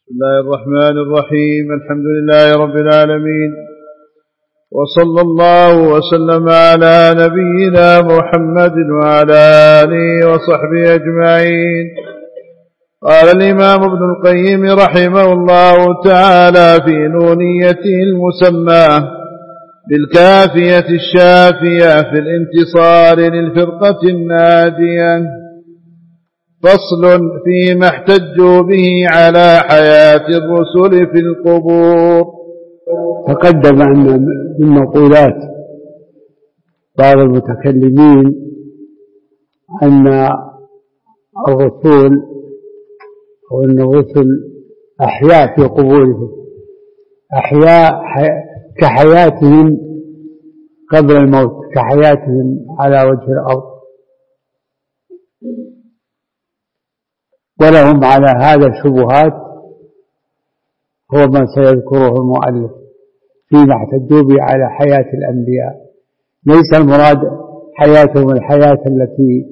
بسم الله الرحمن الرحيم. الحمد لله رب العالمين، وصلى الله وسلم على نبينا محمد وعلى آله وصحبه أجمعين. قال الإمام ابن القيم رحمه الله تعالى في نونيته المسماه بالكافية الشافية في الانتصار للفرقة الناجية: فصل فيما احتجوا به على حياة الرسل في القبور. تقدم أن من مقولات بعض المتكلمين أن الرسل أحياء في قبورهم، أحياء كحياتهم قبل الموت، كحياتهم على وجه الأرض، ولهم على هذا شبهات، هو ما سيذكره المؤلف فيما احتجوا به على حياة الأنبياء. ليس المراد حياتهم الحياة التي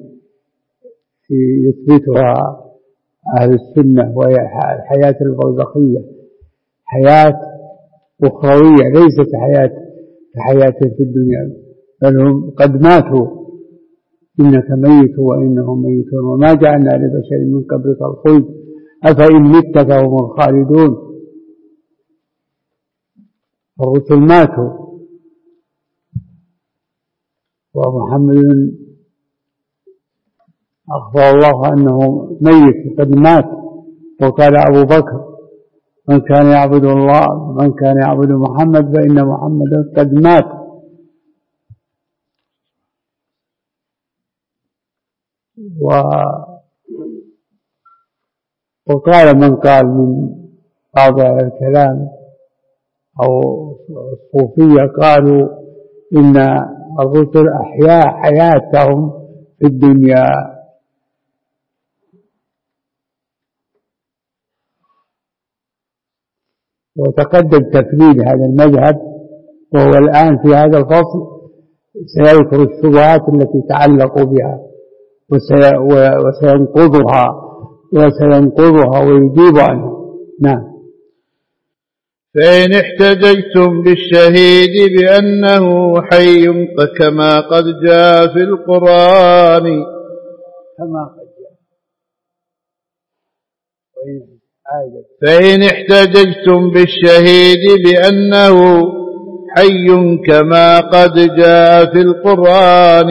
يثبتها أهل السنة وهي الحياة البرزخية، حياة أخروية ليست حياة في الدنيا، بل هم قد ماتوا. إنك ميت وإنهم ميتون وما جعلنا لبشر من قبلك الخلد أفإن مت فهم الخالدون. الرسل ماتوا، ومحمد أخبر الله أنه ميت قد مات. وقال أبو بكر: من كان يعبد الله، من كان يعبد محمد فإن محمدا قد مات. وقال من قال من بعض الكلام أو الصوفية، قالوا إن الرسل أحياء حياتهم في الدنيا. وتقدم تفريد هذا المذهب، وهو الآن في هذا الفصل سيذكر الشبهات التي تعلقوا بها وسينقضها ويجيب عنها. نعم. فإن احتججتم بالشهيد بأنه حي كما قد جاء في القرآن، فإن احتججتم بالشهيد بأنه حي كما قد جاء في القرآن،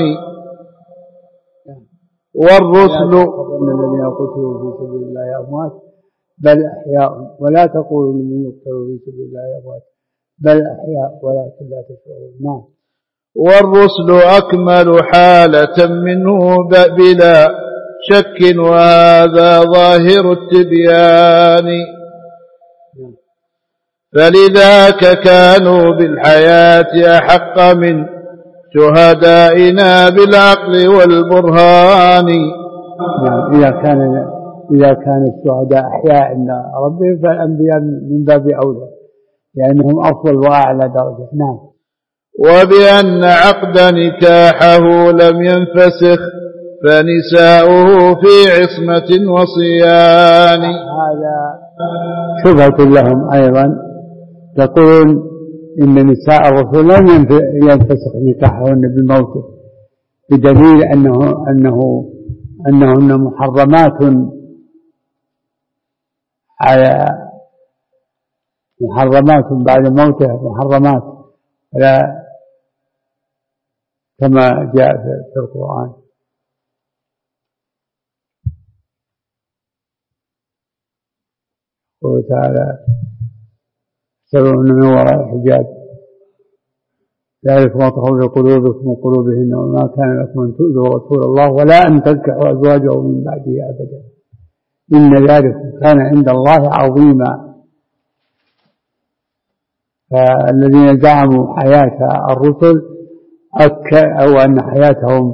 والرسل الذين قتلوا في سبيل الله أموات بل أحياء ولا تقولوا لمن يقتل في سبيل الله أموات بل أحياء ولكن لا تشعرون. نعم. والرسل أكمل حالة منه بلا شك، وهذا ظاهر التبيان، فلذاك كانوا بالحياة أحق من شهدائنا بالعقل والبرهان. إذا كان الشهداء أحياء عند ربهم فالأنبياء من باب أولى، لأنهم أفضل وأعلى درجة. نعم. وبأن عقد نكاحه لم ينفسخ فنساؤه في عصمة وصيان. هذا شبهة لهم أيضا، يقولون إن نساء الرسول لم ينفسخ نكاحهن بموته، بدليل أنهن محرمات بعد موته، محرمات لا كما جاء في القرآن. قوله تعالى: سبعون من وراء حجاب ذلك ما تخرج قلوبكم وقلوبهن وما كان لكم أن تؤذوا رسول الله ولا أن تنكحوا أزواجه من بعده أبدا إن ذلك كان عند الله عظيما. فالذين زعموا حياة الرسل أو أن حياتهم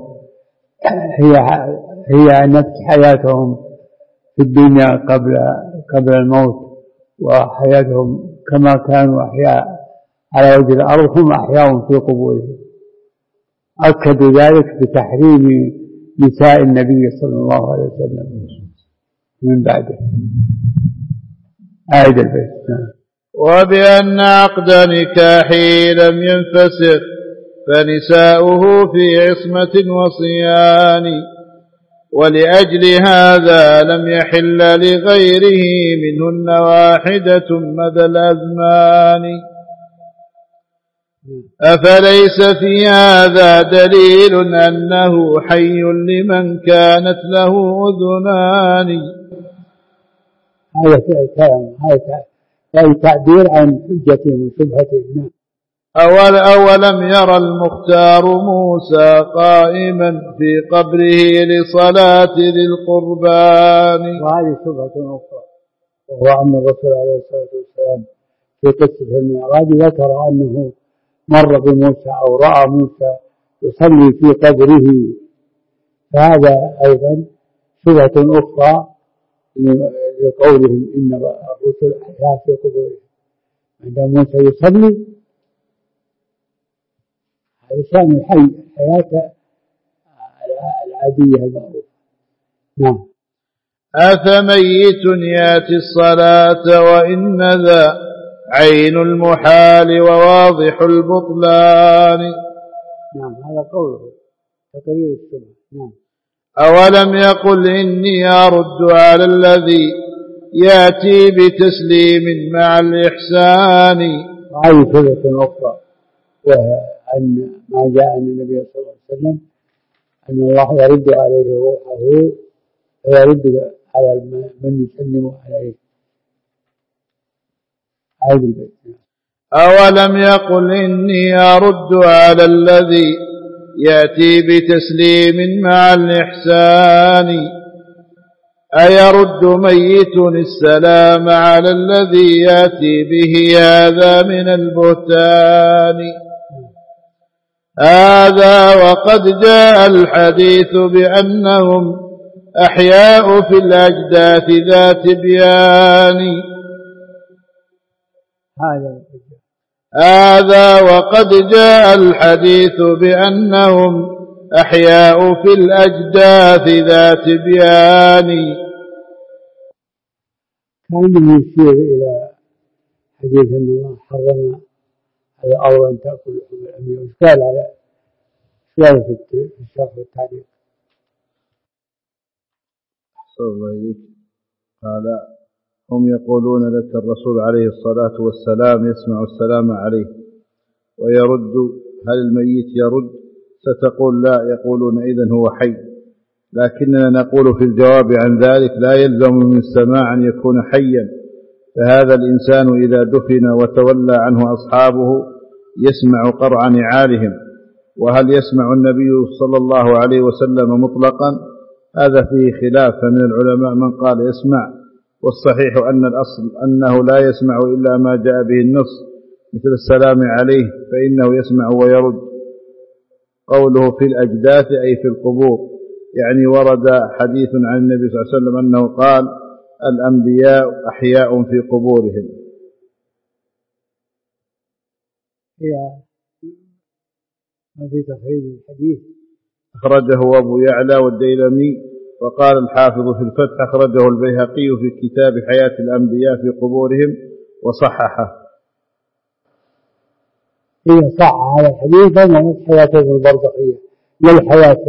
هي نفس حياتهم في الدنيا قبل الموت، وحياتهم كما كانوا أحياء على وجه الأرض هم أحياء في قبورهم. أكدوا ذلك بتحريم نساء النبي صلى الله عليه وسلم من بعده. أعد البيت. وبأن عقد نكاحه لم ينفسخ فنساؤه في عصمة وصيان، ولأجل هذا لم يحل لغيره منهن واحدة مدى الأزمان. أفليس في هذا دليل أنه حي لمن كانت له أذنان؟ هذا تعبير عن حجتهم وشبهتهم. أولم يرى المختار موسى قائما في قبره لصلاة ذي القربان؟ وهذه شبهة أخرى، وهو أن الرسول عليه الصلاة والسلام في قصة المعراج ذكر أنه مر بموسى أو رأى موسى يصلي في قبره، فهذا أيضا شبهة أخرى لقولهم إن الرسل أحياء في قبورهم. عندما موسى يصلي هذا شأن الحي، الحياة العادية المعروفة. نعم. أفميت ياتي الصلاة وإن ذا عين المحال وواضح البطلان؟ نعم، هذا قوله تقرير الشبه. نعم. أولم يقل إني أرد على الذي يأتي بتسليم مع الإحسان؟ هذه شبهة أخرى، وأن ما جاء عن النبي صلى الله عليه وسلم أن الله يرد عليه روحه ويرد على من يسلم عليه. هذا البيت. أولم يقل إني أرد على الذي يأتي بتسليم مع الإحسان؟ أيرد ميت السلام على الذي يأتي به هذا من البهتان؟ هذا وقد جاء الحديث بأنهم أحياء في الأجداث ذات بيان. هذا وقد جاء الحديث بأنهم أحياء في الأجداث ذات بيان. كان يشير إلى حديث أن الله حرم على الأرض أن تأكل لحوم الأنبياء، واشكال على في الشرح والتعليق. الله إليك. قال هم يقولون لك الرسول عليه الصلاة والسلام يسمع السلام عليه ويرد، هل الميت يرد؟ ستقول لا، يقولون إذن هو حي، لكننا نقول في الجواب عن ذلك لا يلزم من السماع أن يكون حيا، فهذا الإنسان إذا دفن وتولى عنه أصحابه يسمع قرع نعالهم، وهل يسمع النبي صلى الله عليه وسلم مطلقا؟ هذا فيه خلاف، فمن العلماء من قال يسمع، والصحيح أن الأصل أنه لا يسمع إلا ما جاء به النص مثل السلام عليه فإنه يسمع ويرد. قوله في الأجداث أي في القبور، يعني ورد حديث عن النبي صلى الله عليه وسلم أنه قال الأنبياء أحياء في قبورهم. ما في تخريج الحديث أخرجه أبو يعلى والديلمي، وقال الحافظ في الفتح أخرجه البيهقي في كتاب حياة الأنبياء في قبورهم وصححه. هي صح هذا الحديث أنه حياته البرزخية للحياة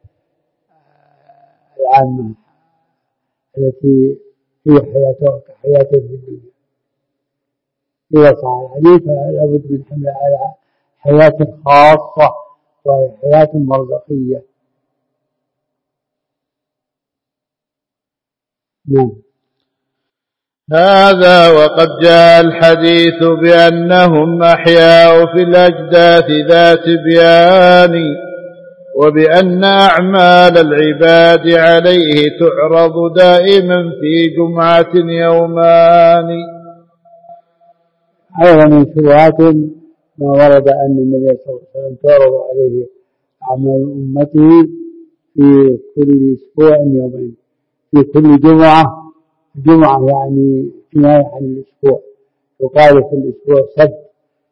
العامة التي هي حياته في الدنيا. هي صح الحديث لابد من حمل على حياة خاصة وهي حياة برزخية. نعم. هذا وقد جاء الحديث بأنهم أحياء في الأجداث ذات بيان، وبأن أعمال العباد عليه تعرض دائما في جمعة يومان. أيضا من شبهات ما ورد أن النبي صلى الله عليه وسلم تعرض عليه أعمال أمته في كل أسبوع يومين، في كل جمعة يعني كناية عن الأسبوع، يقال في الأسبوع سبت،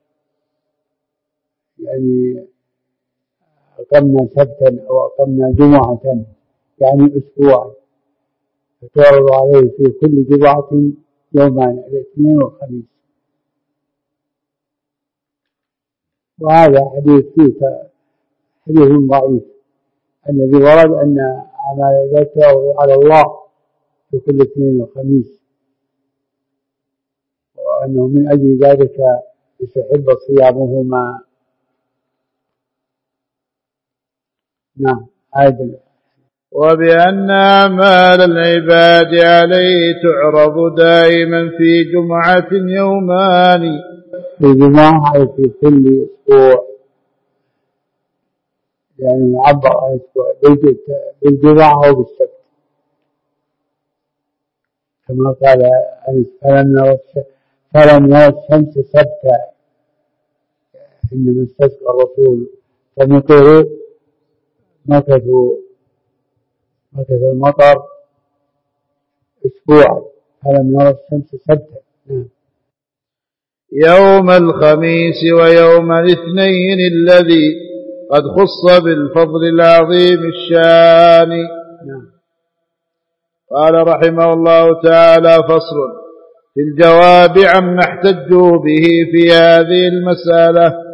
يعني أقمنا سبتا أو أقمنا جمعة يعني أسبوعا، فتعرض عليه في كل جمعة يومان الاثنين والخميس. وهذا حديث ضعيف. الذي ورد أن أعمال العباد تعرض على الله في كل اثنين وخميس، وأنه من أجل ذلك يستحب صيامهما. نعم. وبأن أعمال العباد عليه تعرض دائما في جمعة يومان، في جمعة في كل أسبوع، يعني يعبر عن الأسبوع بالجمعة أو بالسبت، كما قال فلم نرى الشمس سبتا حينما استسقى الرسول فمطروا، مكث المطر أسبوعا، فلم نرى الشمس سبتا. يوم الخميس ويوم الاثنين الذي قد خص بالفضل العظيم الشان. قال رحمه الله تعالى: فصل في الجواب عما احتجوا به في هذه المسألة.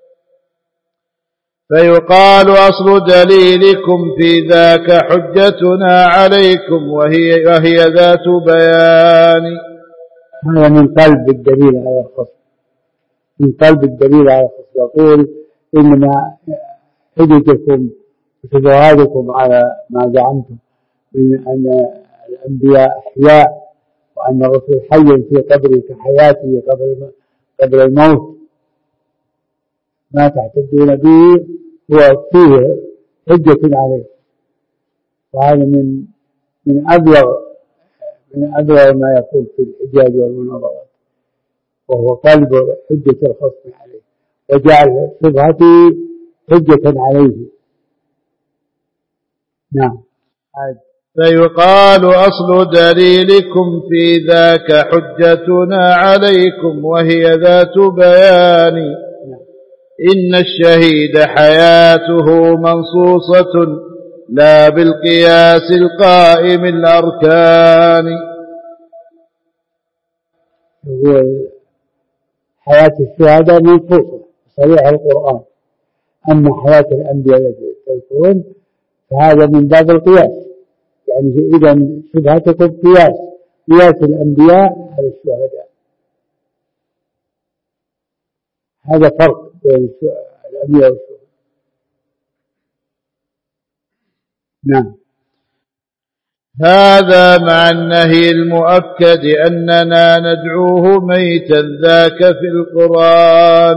فيقال: أصل دليلكم في ذاك حجتنا عليكم وهي ذات بيان. هذا من قلب الدليل على الخصم، من قلب الدليل على الخصم. يقول: إنما حجتكم وشبهاتكم على ما زعمتم من أن الأنبياء أحياء وأن الرسول حي في قبره كحياته قبل الموت، ما تحتجون به هو فيه حجة عليه. وهذا من أبلغ ما يكون في الحجاج والمناظرات، وهو قلب حجة الخصم عليه، وجعل شبهته حجة عليه. نعم. فيقال: أصل دليلكم في ذاك حجتنا عليكم وهي ذات بيان. إن الشهيد حياته منصوصة لا بالقياس القائم الأركان. حياة الشهداء منصوصة صريح القرآن، أما حياة الأنبياء التي تذكرون فهذا من باب القياس، يعني إذا شبهتكم قياس الأنبياء على الشهداء. هذا فرق بين الأنبياء والشهداء. نعم. هذا مع النهي المؤكد أننا ندعوه ميتا ذاك في القرآن.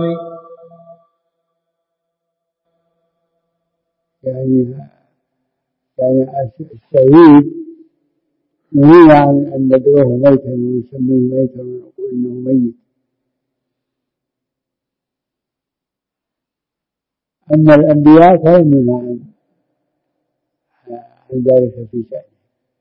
يعني الشهيد نهي عن أن ندعوه ميتا ونسميه ميتا ونقول إنه ميت. أما الأنبياء فهم عن ذلك في شأنه.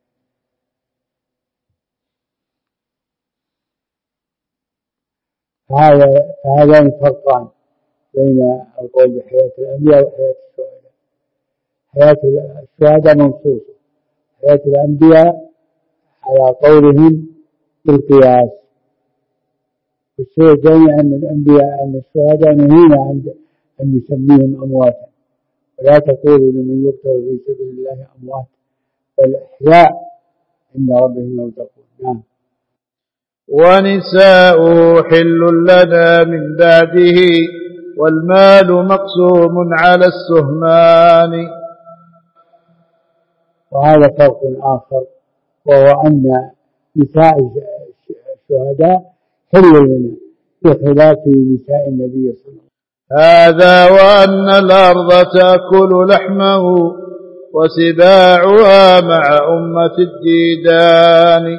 فهذان فرقان بين القول بحياة الأنبياء وحياة الشهداء. حياة الشهداء منصوصة، حياة الأنبياء على قولهم بالقياس. والشيء الثاني أن الشهداء نهينا عن أن نسميهم أمواتا، ولا تقولوا لمن يقتل في سبيل الله أموات بل أحياء عند ربهم يرزقون. نعم. ونساؤه حل لنا من بعده والمال مقسوم على السهمان. وهذا فرق آخر، وهو أن نساء الشهداء حل لنا بخلاف نساء النبي صلى الله عليه وسلم. هذا وأن الأرض تأكل لحمه وسباعها مع أمة الديدان.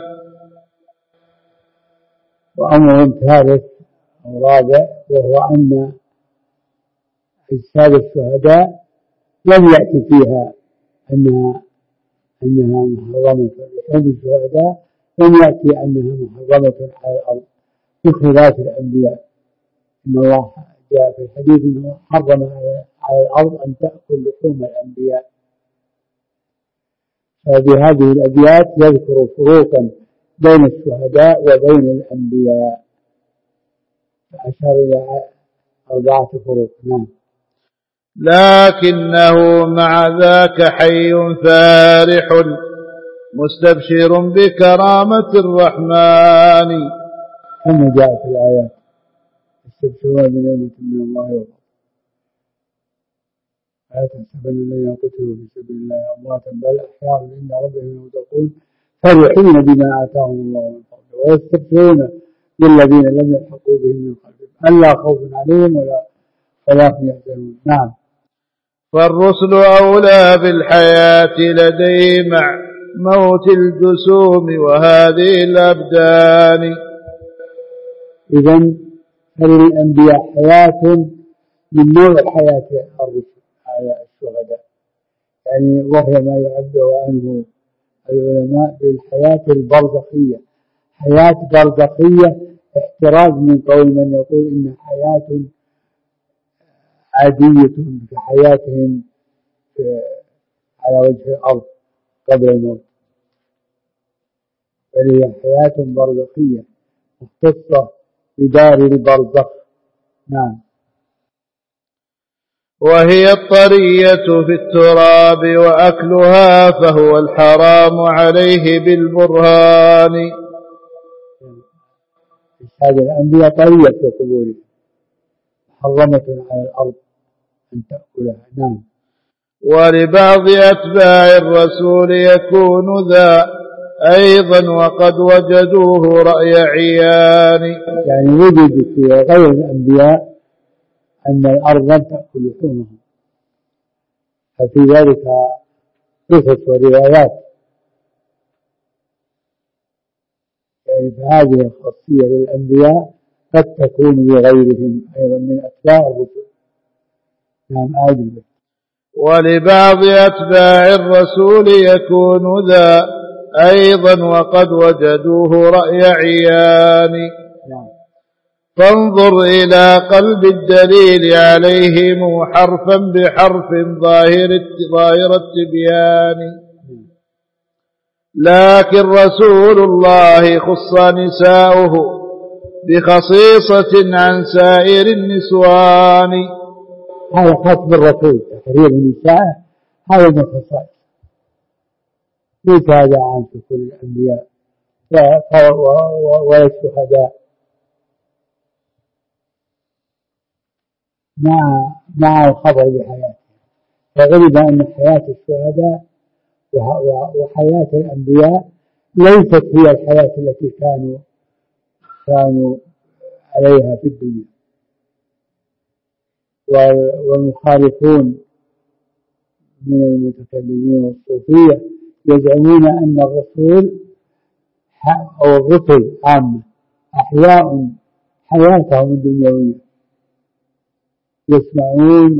وأمر ثالث أو رابع، وهو أن أجساد الشهداء لم يأتي فيها أنها محرمة. لحوم الشهداء لم يأتي أنها محرمة على الأرض بخلاف الأنبياء. إن الله جاء في الحديث أنه حرم على الأرض أن تأكل لحوم الأنبياء. فبهذه الأبيات يذكر فروقا بين الشهداء وبين الأنبياء، أشار إلى 4 فروق. نعم. لكنه مع ذاك حي فارح مستبشر بكرامة الرحمن، كما جاء في الآيات: يستبشرون بنعمة من الله وفضل لا تحسبن الذين قتلوا في سبيل الله أمواتا بل أحياء عند ربهم يرزقون فرحين بما آتاهم الله من فضله ويستبشرون بالذين لم يلحقوا بهم من خلفهم ألا خوف عليهم ولا هم يحزنون. نعم. فالرسل أولى بالحياة لديه مع موت الجسوم وهذه الأبدان. إذن فللأنبياء حياة من نوع حياة الرسل على الشهداء، يعني وهي ما يعبر عنه العلماء بالحياة البرزخية، حياة برزخية احتراز من قول من يقول إن حياة عادية كحياتهم على وجه الأرض قبل الموت، بل هي حياة برزخية مختصة بدار البرزخ. نعم. وهي الطرية في التراب وأكلها فهو الحرام عليه بالبرهان. هذه الأنبياء طرية في قبورهم محرمة على الأرض أن تأكلها. نعم. ولبعض أتباع الرسول يكون ذا أيضا وقد وجدوه رأي عيان، يعني وجد في غير الأنبياء أن الأرض لم تأكل لحومهم، ففي ذلك قصص وروايات، يعني فهذه الخاصية للأنبياء قد تكون لغيرهم أيضا من أتباع الرسل. نعم. آدم. ولبعض أتباع الرسول يكون ذا أيضا وقد وجدوه رأي عيان. نعم. فانظر إلى قلب الدليل عليهم حرفا بحرف ظاهر التبيان. لكن رسول الله خص نساؤه بخصيصة عن سائر النسوان. هذا خاص بالرسول تحرير نساءه، هذا من خصائص، ليس هذا عام في كل الأنبياء ولا الشهداء. مع الخبر بحياته، فغلب أن حياة الشهداء وحياة الأنبياء ليست هي الحياة التي كانوا عليها في الدنيا. والمخالفون من المتكلمين والصوفية يزعمون أن الرسول أو الرسل عامة أحياء حياتهم الدنيوية، يسمعون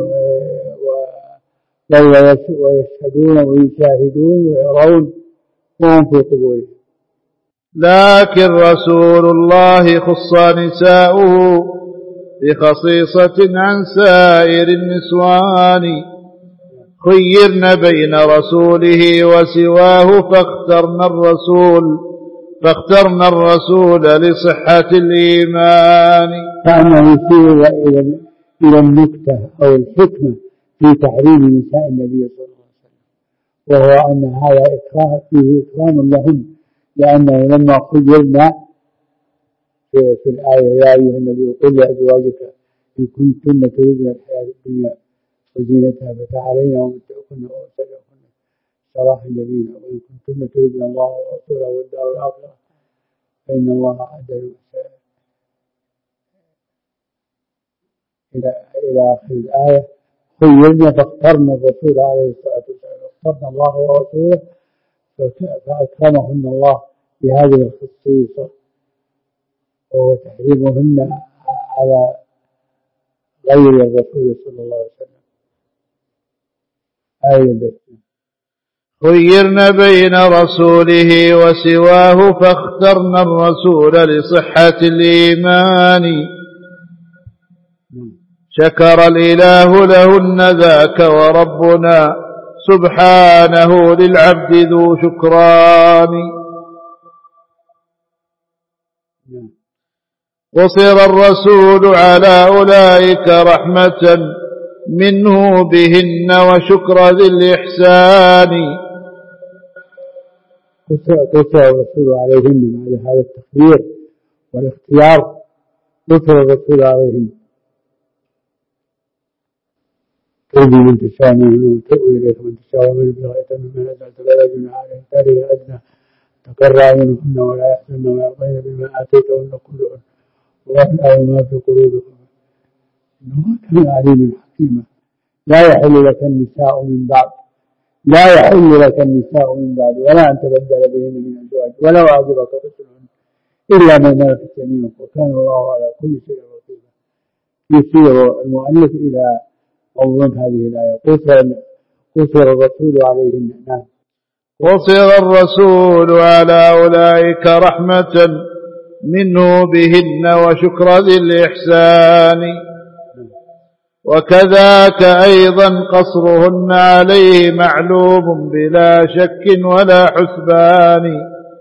ويشهدون ويشاهدون ويرون وهم في قبورهم. لكن رسول الله خص نساؤه بخصيصة عن سائر النسوان، خيرن بين رسوله وسواه فاخترنا الرسول لصحة الإيمان. كأنه يشير إلى النكتة أو الحكمة في تحريم نساء النبي صلى الله عليه وسلم، وهو أن هذا فيه إكرام لهم، لأنه لما خيرنا في الآية: يا أيها النبي قل لأزواجك إن كنتن تريدن الحياة الدنيا وزينتها فتعالينا ومتعكن وأسرعكن سراحا جميلا، وإن كنتن تريدن الله ورسوله والدار الآخرة فإن الله أعد للمحسنين إلى آخر الآية. خيرنا فاخترنا الرسول عليه الصلاة والسلام، اخترنا الله ورسوله فأكرمهن الله بهذه الخصيصة، وهو تحريمهن على غير الرسول صلى الله عليه وسلم. خيرنا بين رسوله وسواه فاخترنا الرسول لصحة الإيمان. شكر الإله لهن ذاك وربنا سبحانه للعبد ذو شكران. قصر الرسول على أولئك رحمة منه بهن وشكر ذي الإحسان. قصر الرسول عليهن بعد هذا التخيير والاختيار، قصر الرسول عليهن تؤذي من تشاء منه وتؤوي إليك من تشاء ومن ابتغيت ممن أزلت فلا جناح عليهم تالي الأدنى تقر أعينهن ولا يحزن ويرضين بما آتيتهن كلهن والله يعلم ما في قلوبكم إنه كان عليما حكيما. لا يحل لك النساء من بعد، لا يحل لك النساء من بعد ولا أن تبدل بهن من أزواج ولو أعجبك رسلهن إلا ما ملكت يمينك وكان الله على كل شيء رقيبا. يشير المؤلف إلى أول هذه الآية قصر الرسول عليهن. نعم. قصر الرسول على أولئك رحمة منه بهن وشكر ذي الإحسان. وكذاك أيضا قصرهن عليه معلوم بلا شك ولا حسبان.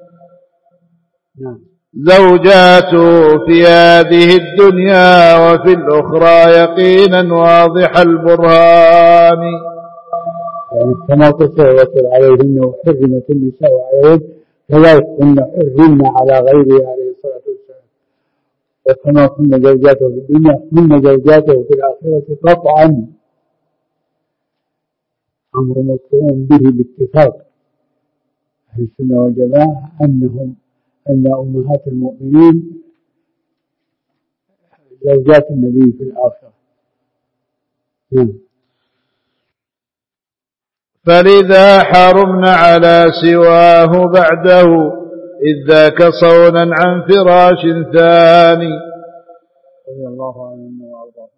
زوجاته في هذه الدنيا وفي الأخرى يقينا واضح البرهان. يعني كما قصر الرسول عليهن وحرمت النساء عليهن كذلك كن حرمنا على غيره عليه الصلاة والسلام. وكما كن زوجاته في الدنيا كن زوجاته في الآخرة قطعا أمر مطلوب به باتفاق أهل السنة والجماعة أن أمهات المؤمنين زوجات النبي في الآخرة. فلذا حرمنا على سواه بعده إذ ذاك صونا عن فراش ثاني. رضي الله عنه وأرضاه.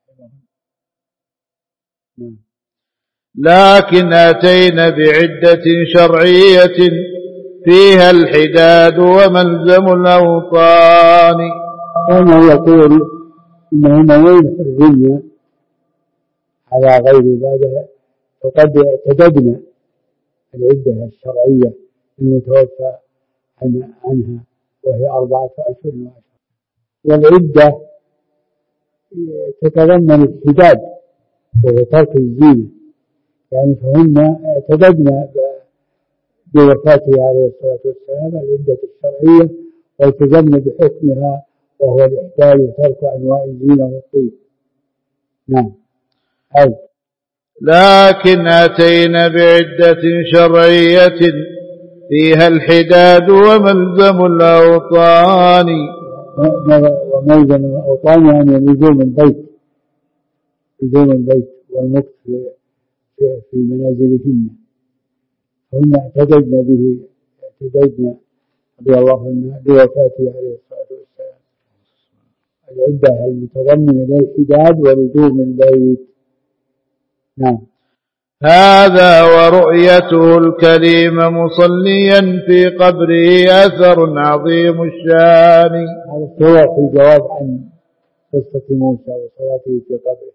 لكن أتينا بعدة شرعية فيها الحداد وملزم الأوطان. كما يقول إنه نوين حرية على غير بعدها فقد اعتددنا العدة الشرعية المتوفى عنها وهي 4 أشهر وعشرة. والعدة تتضمن الحداد وهو ترك الزينة، يعني فهن اعتددنا بوفاته عليه الصلاة والسلام العدة الشرعية والتزمنا بحكمها وهو الإحداد وترك أنواع الزينة والطيب. نعم. لكن أتينا بعدة شرعية فيها الحداد وملزم الأوطان. وملزم الأوطان يعني لزوم البيت والمكث في منازلهن. هن اعتددنا رضي الله عنه بوفاته عليه الصلاة والسلام العدة المتضمنة للحداد ولزوم البيت. نعم. هذا ورؤيته الكريم مصليا في قبره أثر عظيم الشان. هذا هو في الجواب عن قصة موسى وصلاته في قبره.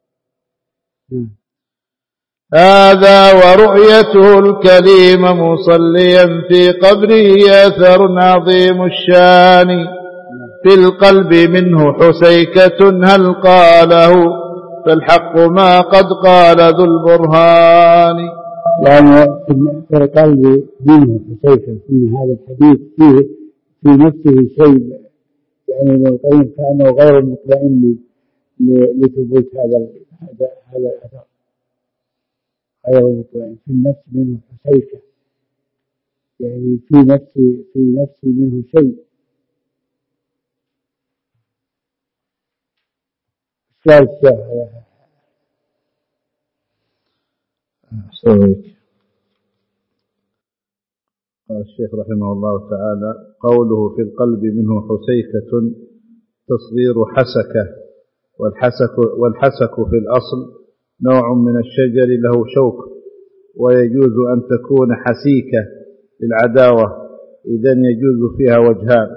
هذا ورؤيته الكريم مصليا في قبره أثر عظيم الشان. في القلب منه حسيكة هل قاله فالحق ما قد قال ذو البرهان. يعني في القلب منه حسيكة من هذا الحديث فيه في نفسه شيء، يعني ابن القيم كأنه غير مطمئن لثبوت هذا الأثر، غير مطمئن في النفس منه حسيكة، يعني في نفسي منه شيء. قال الشيخ رحمه الله تعالى: قوله في القلب منه حسيكة تصغير حسكة، والحسك في الأصل نوع من الشجر له شوك، ويجوز أن تكون حسيكة للعداوة، إذن يجوز فيها وجهان: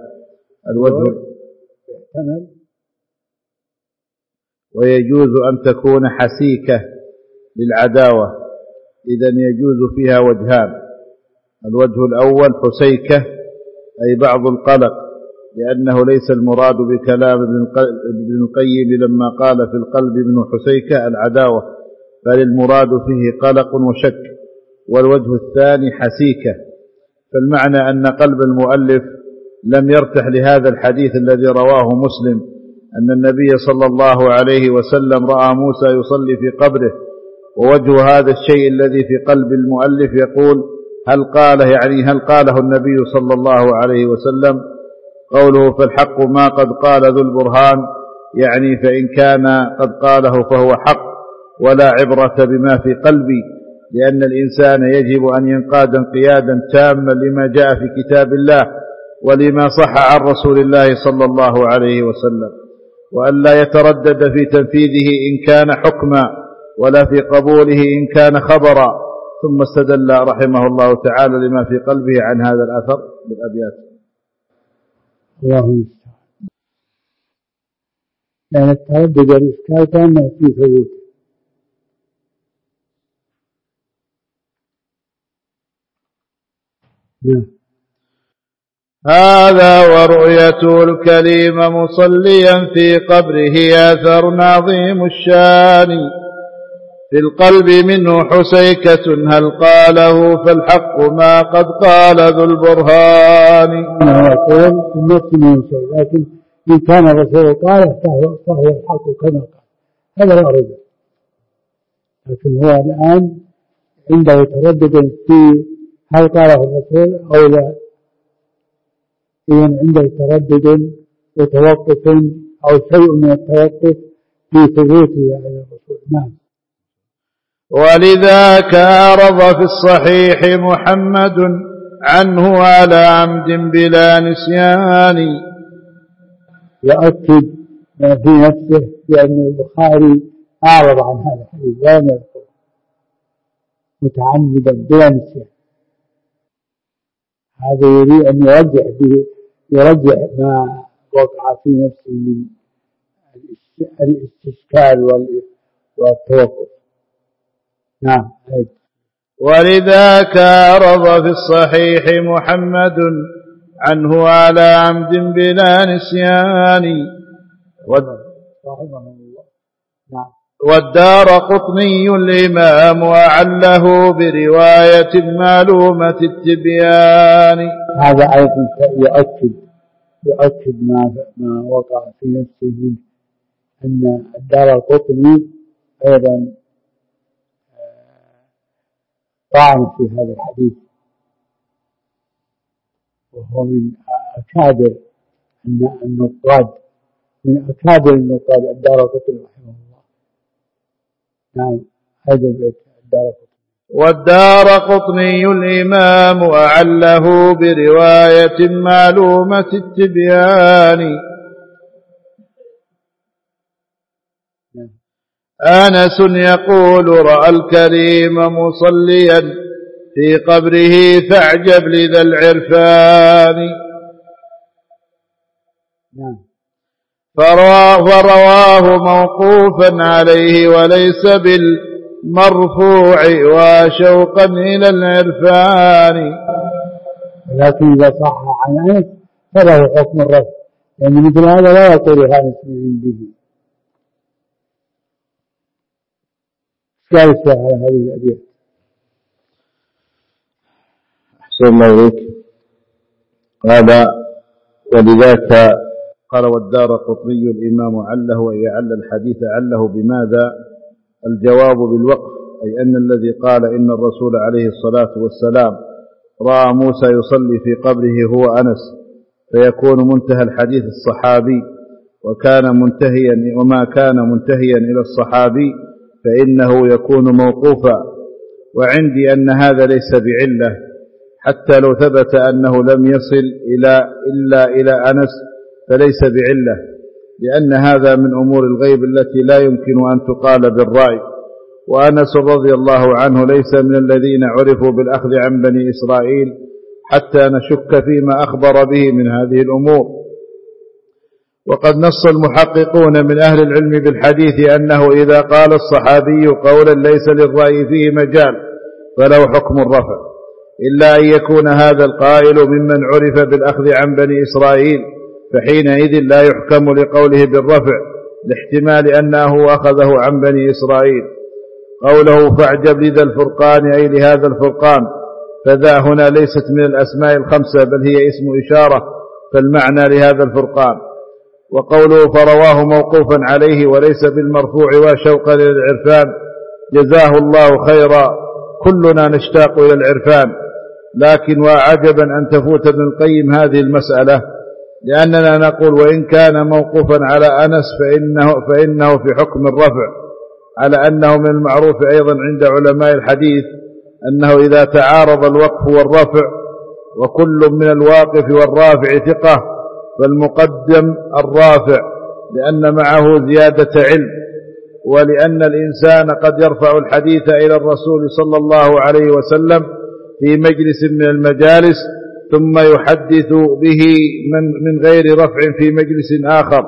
ويجوز أن تكون حسيكة للعداوة، إذن يجوز فيها وجهان: الوجه الأول حسيكة أي بعض القلق لأنه ليس المراد بكلام ابن القيم لما قال في القلب ابن حسيكة العداوة، بل المراد فيه قلق وشك. والوجه الثاني حسيكة. فالمعنى أن قلب المؤلف لم يرتح لهذا الحديث الذي رواه مسلم أن النبي صلى الله عليه وسلم رأى موسى يصلي في قبره، ووجه هذا الشيء الذي في قلب المؤلف يقول هل قاله النبي صلى الله عليه وسلم؟ قوله فالحق ما قد قال ذو البرهان، يعني فإن كان قد قاله فهو حق ولا عبرة بما في قلبي، لأن الإنسان يجب أن ينقاد انقيادا تاما لما جاء في كتاب الله ولما صح عن رسول الله صلى الله عليه وسلم، وأن لا يتردد في تنفيذه إن كان حكما ولا في قبوله إن كان خبرا. ثم استدل رحمه الله تعالى لما في قلبه عن هذا الأثر بالأبيات. الله المستعان. لأن التردد والإشكال كان في ثبوت. هذا ورؤية الكريم مصليا في قبره أثر عظيم الشان، في القلب منه حسيكة هل قاله فالحق ما قد قال ذو البرهان. يقول النفس من شيء، لكن إن كان الرسول قاله فهو الحق كما قال، هذا لا رجع. لكن هو الآن عنده تردد في هل قاله الرسول أو لا، إذن عنده تردد وتوقف أو شيء من التوقف في ثبوته على الرسول. نعم. ولذاك أعرض في الصحيح محمد عنه على عمد بلا نسيان. يؤكد في نفسه بأن البخاري أعرض عن هذا الحديث لا يذكر متعمدا بلا نسيان. هذا يريد أن يرجع ما وقع في نفسه من الاستشكال والتوقف. نعم. ولذاك أعرض في الصحيح محمد عنه على عمد بلا نسيان. والدار قطني الإمام أعله برواية معلومة التبيان. هذا أيضا يؤكد ما وقع في نفسه منه، أن الدار قطني أيضا طعن في هذا الحديث، وهو من أكابر النقاد، من أكابر النقاد الدار قطني رحمه الله. نعم. هذا بيت الدار قطني. والدار قطني الإمام أعله برواية معلومة التبيان. أنس يقول رأى الكريم مصليا في قبره فاعجب لذا العرفان. فرواه موقوفا عليه وليس بالمرفوع وشوقا إلى العرفان. لكن إذا صح عن أنس فله حكم الرفع، يعني مثل هذا لا يقول هذا من به. ثالث على هذه الأبيات. أحسن الله إليك. ولذاك قال والدار قطني الإمام عله، أي عل الحديث عله بماذا؟ الجواب بالوقف، أي أن الذي قال إن الرسول عليه الصلاة والسلام رأى موسى يصلي في قبره هو أنس، فيكون منتهى الحديث الصحابي، وما كان منتهيا إلى الصحابي فإنه يكون موقوفا. وعندي أن هذا ليس بعلة، حتى لو ثبت أنه لم يصل إلا إلى أنس فليس بعلة، لأن هذا من أمور الغيب التي لا يمكن أن تقال بالرأي. وأنس رضي الله عنه ليس من الذين عرفوا بالأخذ عن بني إسرائيل حتى نشك فيما أخبر به من هذه الأمور. وقد نص المحققون من أهل العلم بالحديث أنه إذا قال الصحابي قولا ليس للرأي فيه مجال فله حكم الرفع، إلا أن يكون هذا القائل ممن عرف بالأخذ عن بني إسرائيل، فحينئذ لا يحكم لقوله بالرفع لاحتمال أنه أخذه عن بني إسرائيل. قوله فاعجب لذا الفرقان أي لهذا الفرقان، فذا هنا ليست من الأسماء الخمسة بل هي اسم إشارة، فالمعنى لهذا الفرقان. وقوله فرواه موقوفا عليه وليس بالمرفوع وشوقا إلى العرفان، جزاه الله خيرا، كلنا نشتاق إلى العرفان، لكن وعجبا أن تفوت ابن القيم هذه المسألة، لأننا نقول وإن كان موقوفا على أنس فإنه في حكم الرفع، على أنه من المعروف أيضا عند علماء الحديث أنه إذا تعارض الوقف والرفع وكل من الواقف والرافع ثقة فالمقدم الرافع، لأن معه زيادة علم، ولأن الإنسان قد يرفع الحديث إلى الرسول صلى الله عليه وسلم في مجلس من المجالس ثم يحدث به من غير رفع في مجلس آخر،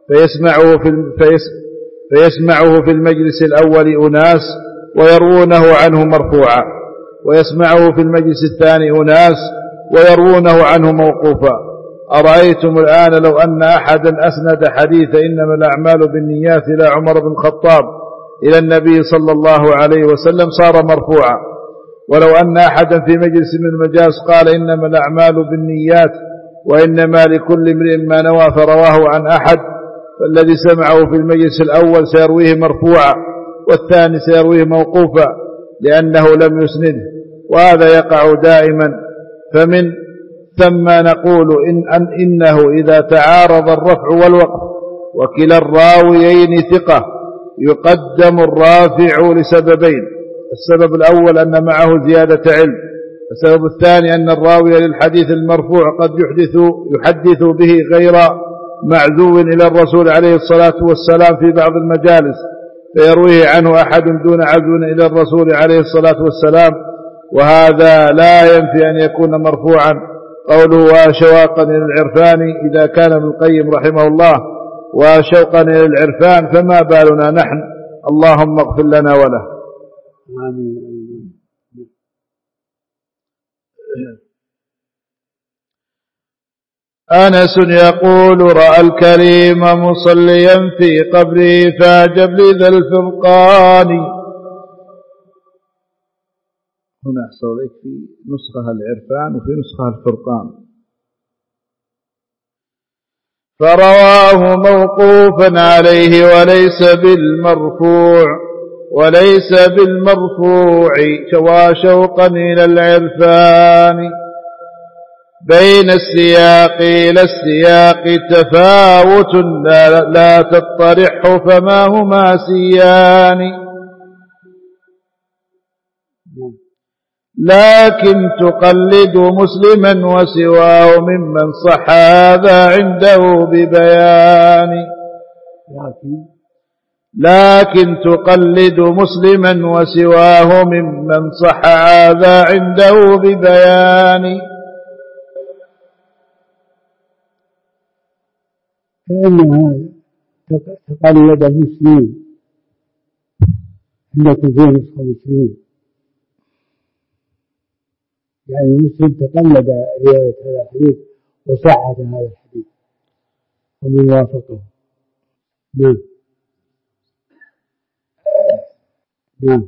فيسمعه في المجلس الأول أناس ويروونه عنه مرفوعا، ويسمعه في المجلس الثاني أناس ويروونه عنه موقوفا. أرأيتم الآن لو أن أحدا أسند حديث إنما الأعمال بالنيات إلى عمر بن الخطاب إلى النبي صلى الله عليه وسلم صار مرفوعا، ولو أن أحدا في مجلس من المجالس قال إنما الأعمال بالنيات وإنما لكل امرئ ما نوى فرواه عن أحد، فالذي سمعه في المجلس الأول سيرويه مرفوعا والثاني سيرويه موقوفا لأنه لم يسنده، وهذا يقع دائما. فمن ثم نقول إنه إذا تعارض الرفع والوقف وكلا الراويين ثقة يقدم الرافع لسببين: السبب الأول أن معه زيادة علم، السبب الثاني أن الراوي للحديث المرفوع قد يحدث به غير معزو إلى الرسول عليه الصلاة والسلام في بعض المجالس فيرويه عنه أحد دون عزو إلى الرسول عليه الصلاة والسلام، وهذا لا ينفي أن يكون مرفوعا. قوله وشواقا إلى العرفان، إذا كان ابن القيم رحمه الله وشوقا إلى العرفان فما بالنا نحن، اللهم اغفر لنا وله. آمين. أنس يقول رأى الكريم مصليا في قبره فاعجب لذا الفرقان. هنا أحصل لك في نسخة العرفان وفي نسخة الفرقان. فرواه موقوفا عليه وليس بالمرفوع وشوقا إلى العرفان. بين السياق إلى السياق تفاوت لا تطرح فما هما سيان، لكن تقلد مسلما وسواه ممن صح هذا عنده ببيان. لكن تقلد مسلما وسواه ممن صح هذا عنده ببيان. فإنها تقلد مسلم، عندكم فيه نسخة مسلمون، يعني مسلم تقلد رواية هذا الحديث وصحة هذا الحديث ومن وافقه. نعم.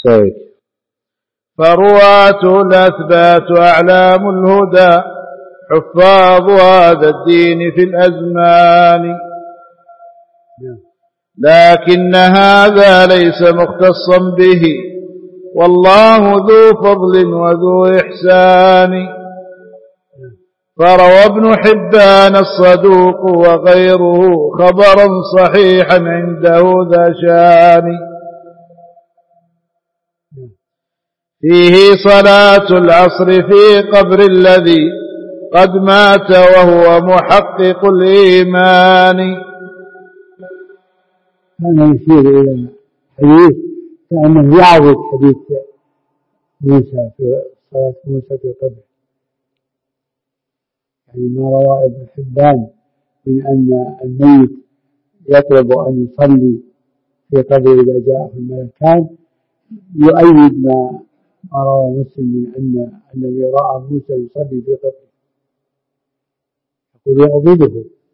فرواة الأثبات أعلام الهدى حفاظ هذا الدين في الأزمان، لكن هذا ليس مختصا به والله ذو فضل وذو إحسان. فروى ابن حبان الصدوق وغيره خبرا صحيحا عنده ذا شان، فيه صلاة العصر في قبر الذي قد مات وهو محقق الإيمان. هذا يشير إلى حديث كأنه يعرض حديث موسى في صلاة موسى في قبره، يعني ما روى ابن حبان من أن الميت يطلب أن يصلي في قبره إذا جاءه الملكان يؤيد ما روى مسلم من أن النبي رأى موسى يصلي في قبره، يقول يعبده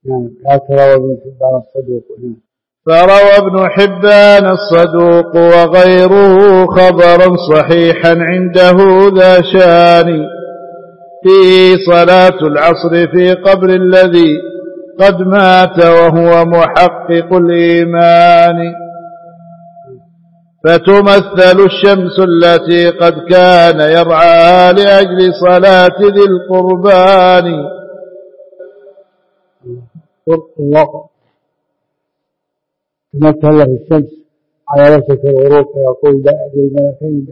نعم. لكن روى ابن حبان الصدوق. نعم. فروى ابن حبان الصدوق وغيره خبرا صحيحا عنده ذا شان فيه صلاة العصر في قبر الذي قد مات وهو محقق الإيمان فتمثل الشمس التي قد كان يرعاها لأجل صلاة ذي القربان. الله تمثل له الشمس على وشك الغروب فيقول للملكين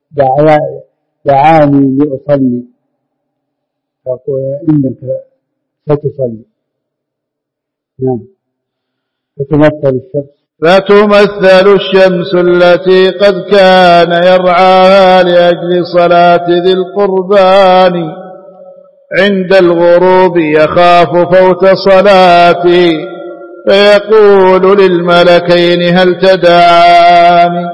دعاني لأصلي فيقول إنك ستصلي. نعم. فتمثل الشمس التي قد كان يرعاها لأجل صلاة ذي القربان عند الغروب يخاف فوت صلاتي فيقول للملكين هل تدعاني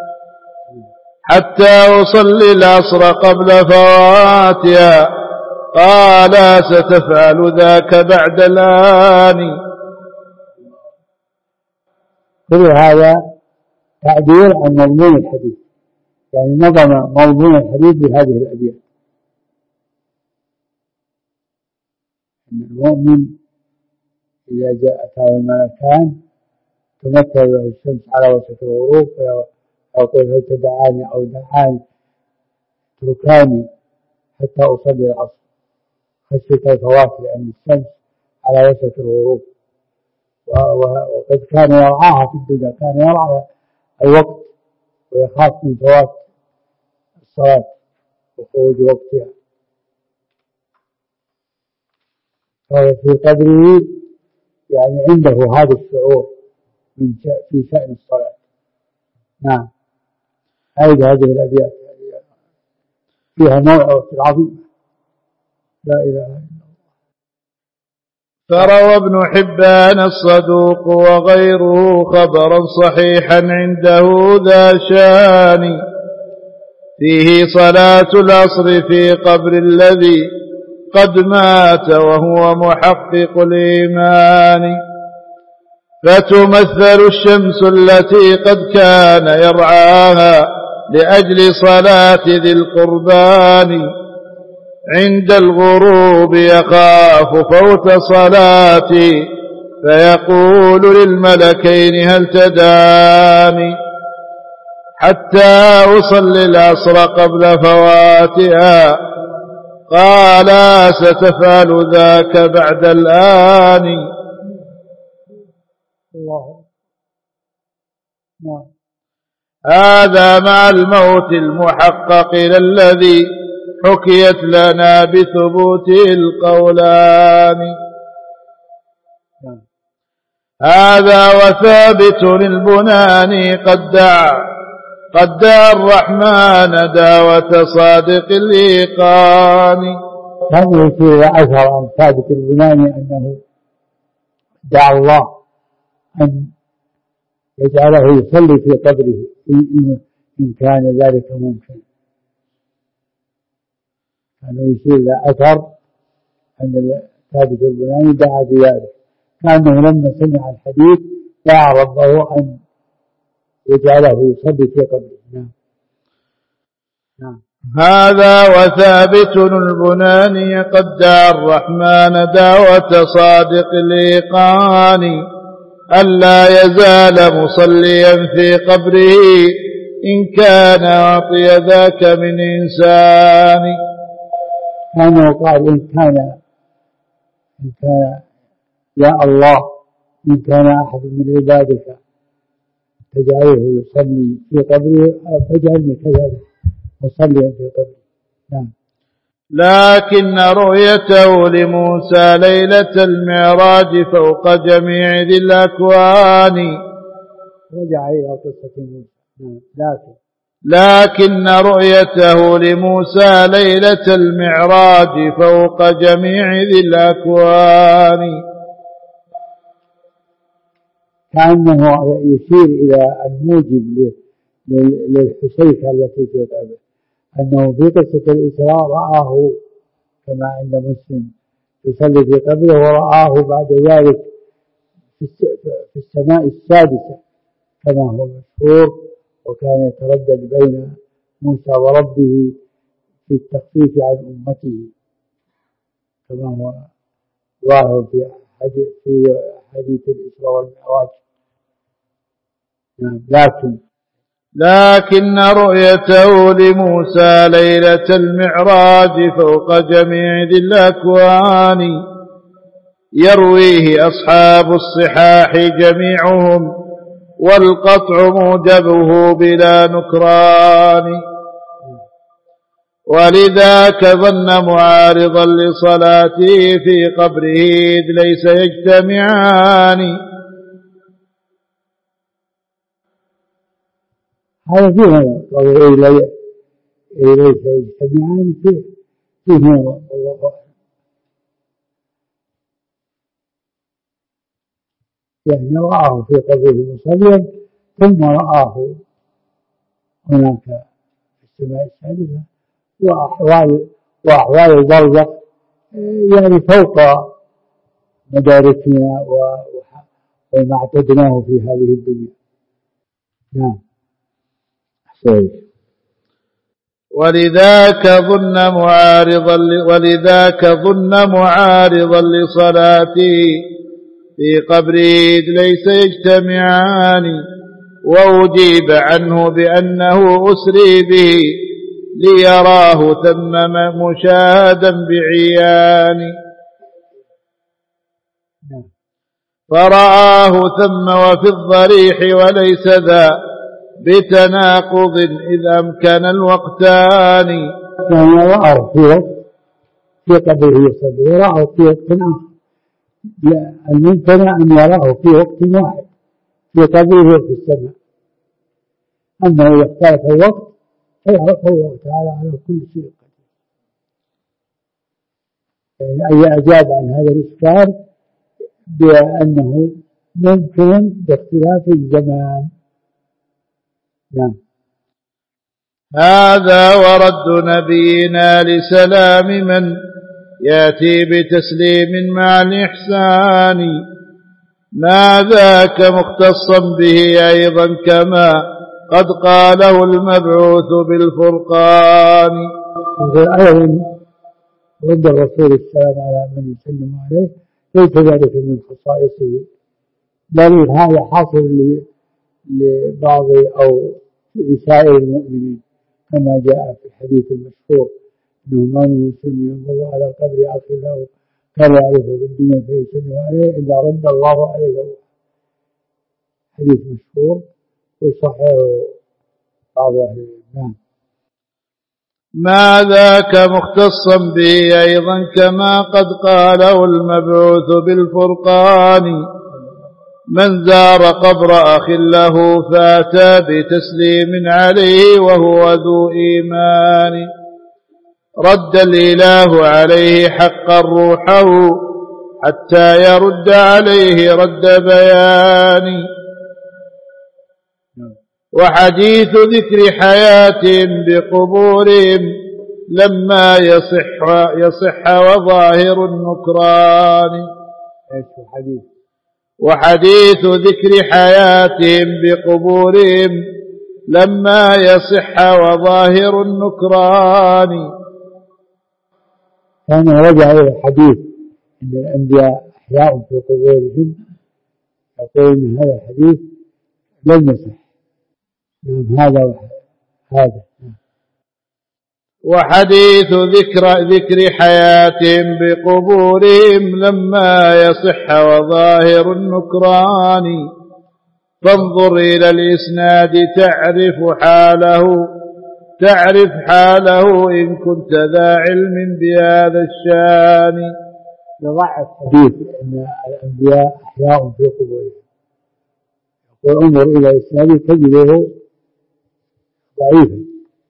حتى أصلي العصر قبل فواتها قالا ستفعل ذاك بعد الآن. كل هذا تعبير عن مضمون الحديث، يعني نظم مضمون الحديث بهذه الأبيات. أن المؤمن إذا جاءته الملكان تمثل له الشمس على وشك الغروب فيقول هل تدعاني أو دعاني اتركاني حتى أصلي العصر خشية الفوات لأن الشمس على وشك الغروب وقد كان يرعاها في الدنيا، كان يرعى الوقت ويخاف من فوات الصلاة وخروج وقتها. ففي قدره يعني عنده هذا الشعور في شأن الصلاة. نعم. هذه الأبيات فيها موعظة عظيمة لا إله إلا الله. فروى ابن حبان الصدوق وغيره خبرا صحيحا عنده ذا شان فيه صلاة العصر في قبر الذي قد مات وهو محقق الإيمان فتمثل الشمس التي قد كان يرعاها لأجل صلاة ذي القربان عند الغروب يخاف فوت صلاتي فيقول للملكين هل تداني حتى أصلي العصر قبل فواتها قالا ستفعل ذاك بعد الآن. الله. نعم. هذا مع الموت المحقق الذي حكيت لنا بثبوته القولان. هذا وثابت البناني قد دعا الرحمن دعوة صادق الإيقان. هذا يشير أثر عن ثابت البناني أنه دعا الله أن يجعله يصلي في قبره إن كان ذلك ممكن. أنه يشير إلى أثر أن ثابت البناني دعا بذلك كأنه لما سمع الحديث دعا ربه أن يجعله يصلي في قبره. نعم. هذا وثابت البناني قد دعا الرحمن دعوة صادق الإيقان ألا يزال مصليا في قبره إن كان أعطي ذاك من إنسان. كان قال إن كان يا الله إن كان أحد من عبادك تجعله يصلي في قبره فاجعلني كذلك مصليا في قبره. نعم. لكن رؤيته لموسى ليلة المعراج فوق جميع ذي الأكوان. رجع إلى قصة موسى. لكن رؤيته لموسى ليلة المعراج فوق جميع ذي الأكوان كأنه يشير إلى الموجب للحسيكة التي في قلبه أنه في قصة الإسراء رآه كما عند مسلم يصلي في قبره ورآه بعد ذلك في السماء السادسة كما هو مشهور، وكان يتردد بين موسى وربه في التخفيف عن أمته كما هو ظاهر في حديث الإسراء والمعراج. لكن رؤيته لموسى ليلة المعراج فوق جميع ذي الأكوان يرويه أصحاب الصحاح جميعهم، والقطع موجبه بلا نكران. ولذاك ظن معارضا لصلاته في قبره إذ ليس يجتمعان. هذا فيه قول ليس يجتمعان فيه نظر الله أعلم، يعني رآه في قبره مصليا ثم رآه هناك في السماء السادسة، وأحوال البرزخ يعني فوق مداركنا وما اعتدناه في هذه الدنيا. نعم. ولذاك ظن معارضا لصلاته في قبره إذ ليس يجتمعان. وأجيب عنه بأنه أسري به ليراه ثم مشاهدا بعيان. فرآه ثم وفي الضريح وليس ذا بتناقض إذ أمكن الوقتان. يعني رآه في قبره يصلي ورآه في وقت آخر، الممتنع أن يراه في وقت واحد في قبره وفي السماء. أما إذا اختلف الوقت فيعرف الله تعالى على كل شيء قدير. يعني أجاب عن هذا الإشكال بأنه ممكن باختلاف الزمان. نعم. هذا ورد نبينا لسلام من يأتي بتسليم مع الإحسان، ما ذاك مختصا به أيضا كما قد قاله المبعوث بالفرقان. أيضا رد الرسول السلام على من يسلم عليه ليس ذلك من خصائصه، بل هذا حاصل لبعض أو لسائر المؤمنين كما جاء في الحديث المشهور أنه ما من مسلم يمر على قبر أخي له كان يعرفه بالدنيا فيسلم عليه إلا رد الله عليه. حديث مشهور ويصححه بعض أهل العلم. ما ذاك مختصا به أيضا كما قد قاله المبعوث بالفرقان، من زار قبر أخ له فاتى بتسليم عليه وهو ذو إيمان، رد الإله عليه حقا روحه حتى يرد عليه رد بيان. وحديث ذكر حياتهم بقبورهم لما يصح وظاهر النكران. وحديث ذكر حياتهم بقبورهم لما يصح وظاهر النكران. كان رجع إلى الحديث أن الأنبياء أحياء في قبورهم، يقول أن هذا الحديث لم يصح. هذا وحديث ذكر حياتهم بقبورهم لما يصح وظاهر النكران، فانظر إلى الإسناد تعرف حاله إن كنت ذا علم بهذا الشان. يضعف حديث أن الأنبياء أحياء في قبورهم، وانظر إلى الإسناد تجده ضعيفا.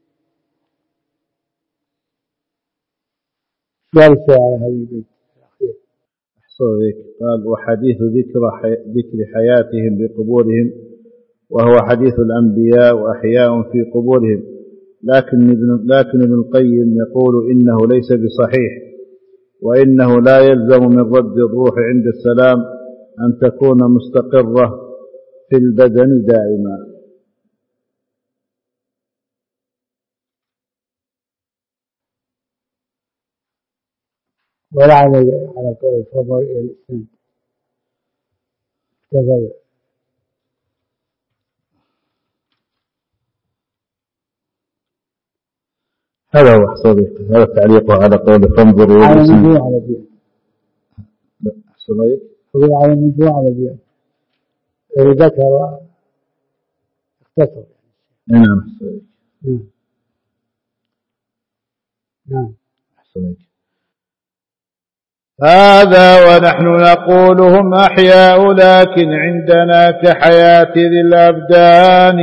جالس على هذا البيت الأخير. قال وحديث ذكر حياتهم بقبورهم، وهو حديث الأنبياء وأحياء في قبورهم، لكن ابن القيم يقول إنه ليس بصحيح، وإنه لا يلزم من رد الروح عند السلام أن تكون مستقرة في البدن دائما. ولا على قول الفضل إلى الإسلام كذا. هذا هو صديق، هذا تعليقه على قول فانظروا على من هو على بيع. صديق هو على من هو على بيع ذكر اختصر. نعم صديق. نعم صديق. هذا ونحن نقول هم أحياء لكن عندنا كحياة ذي الأبدان.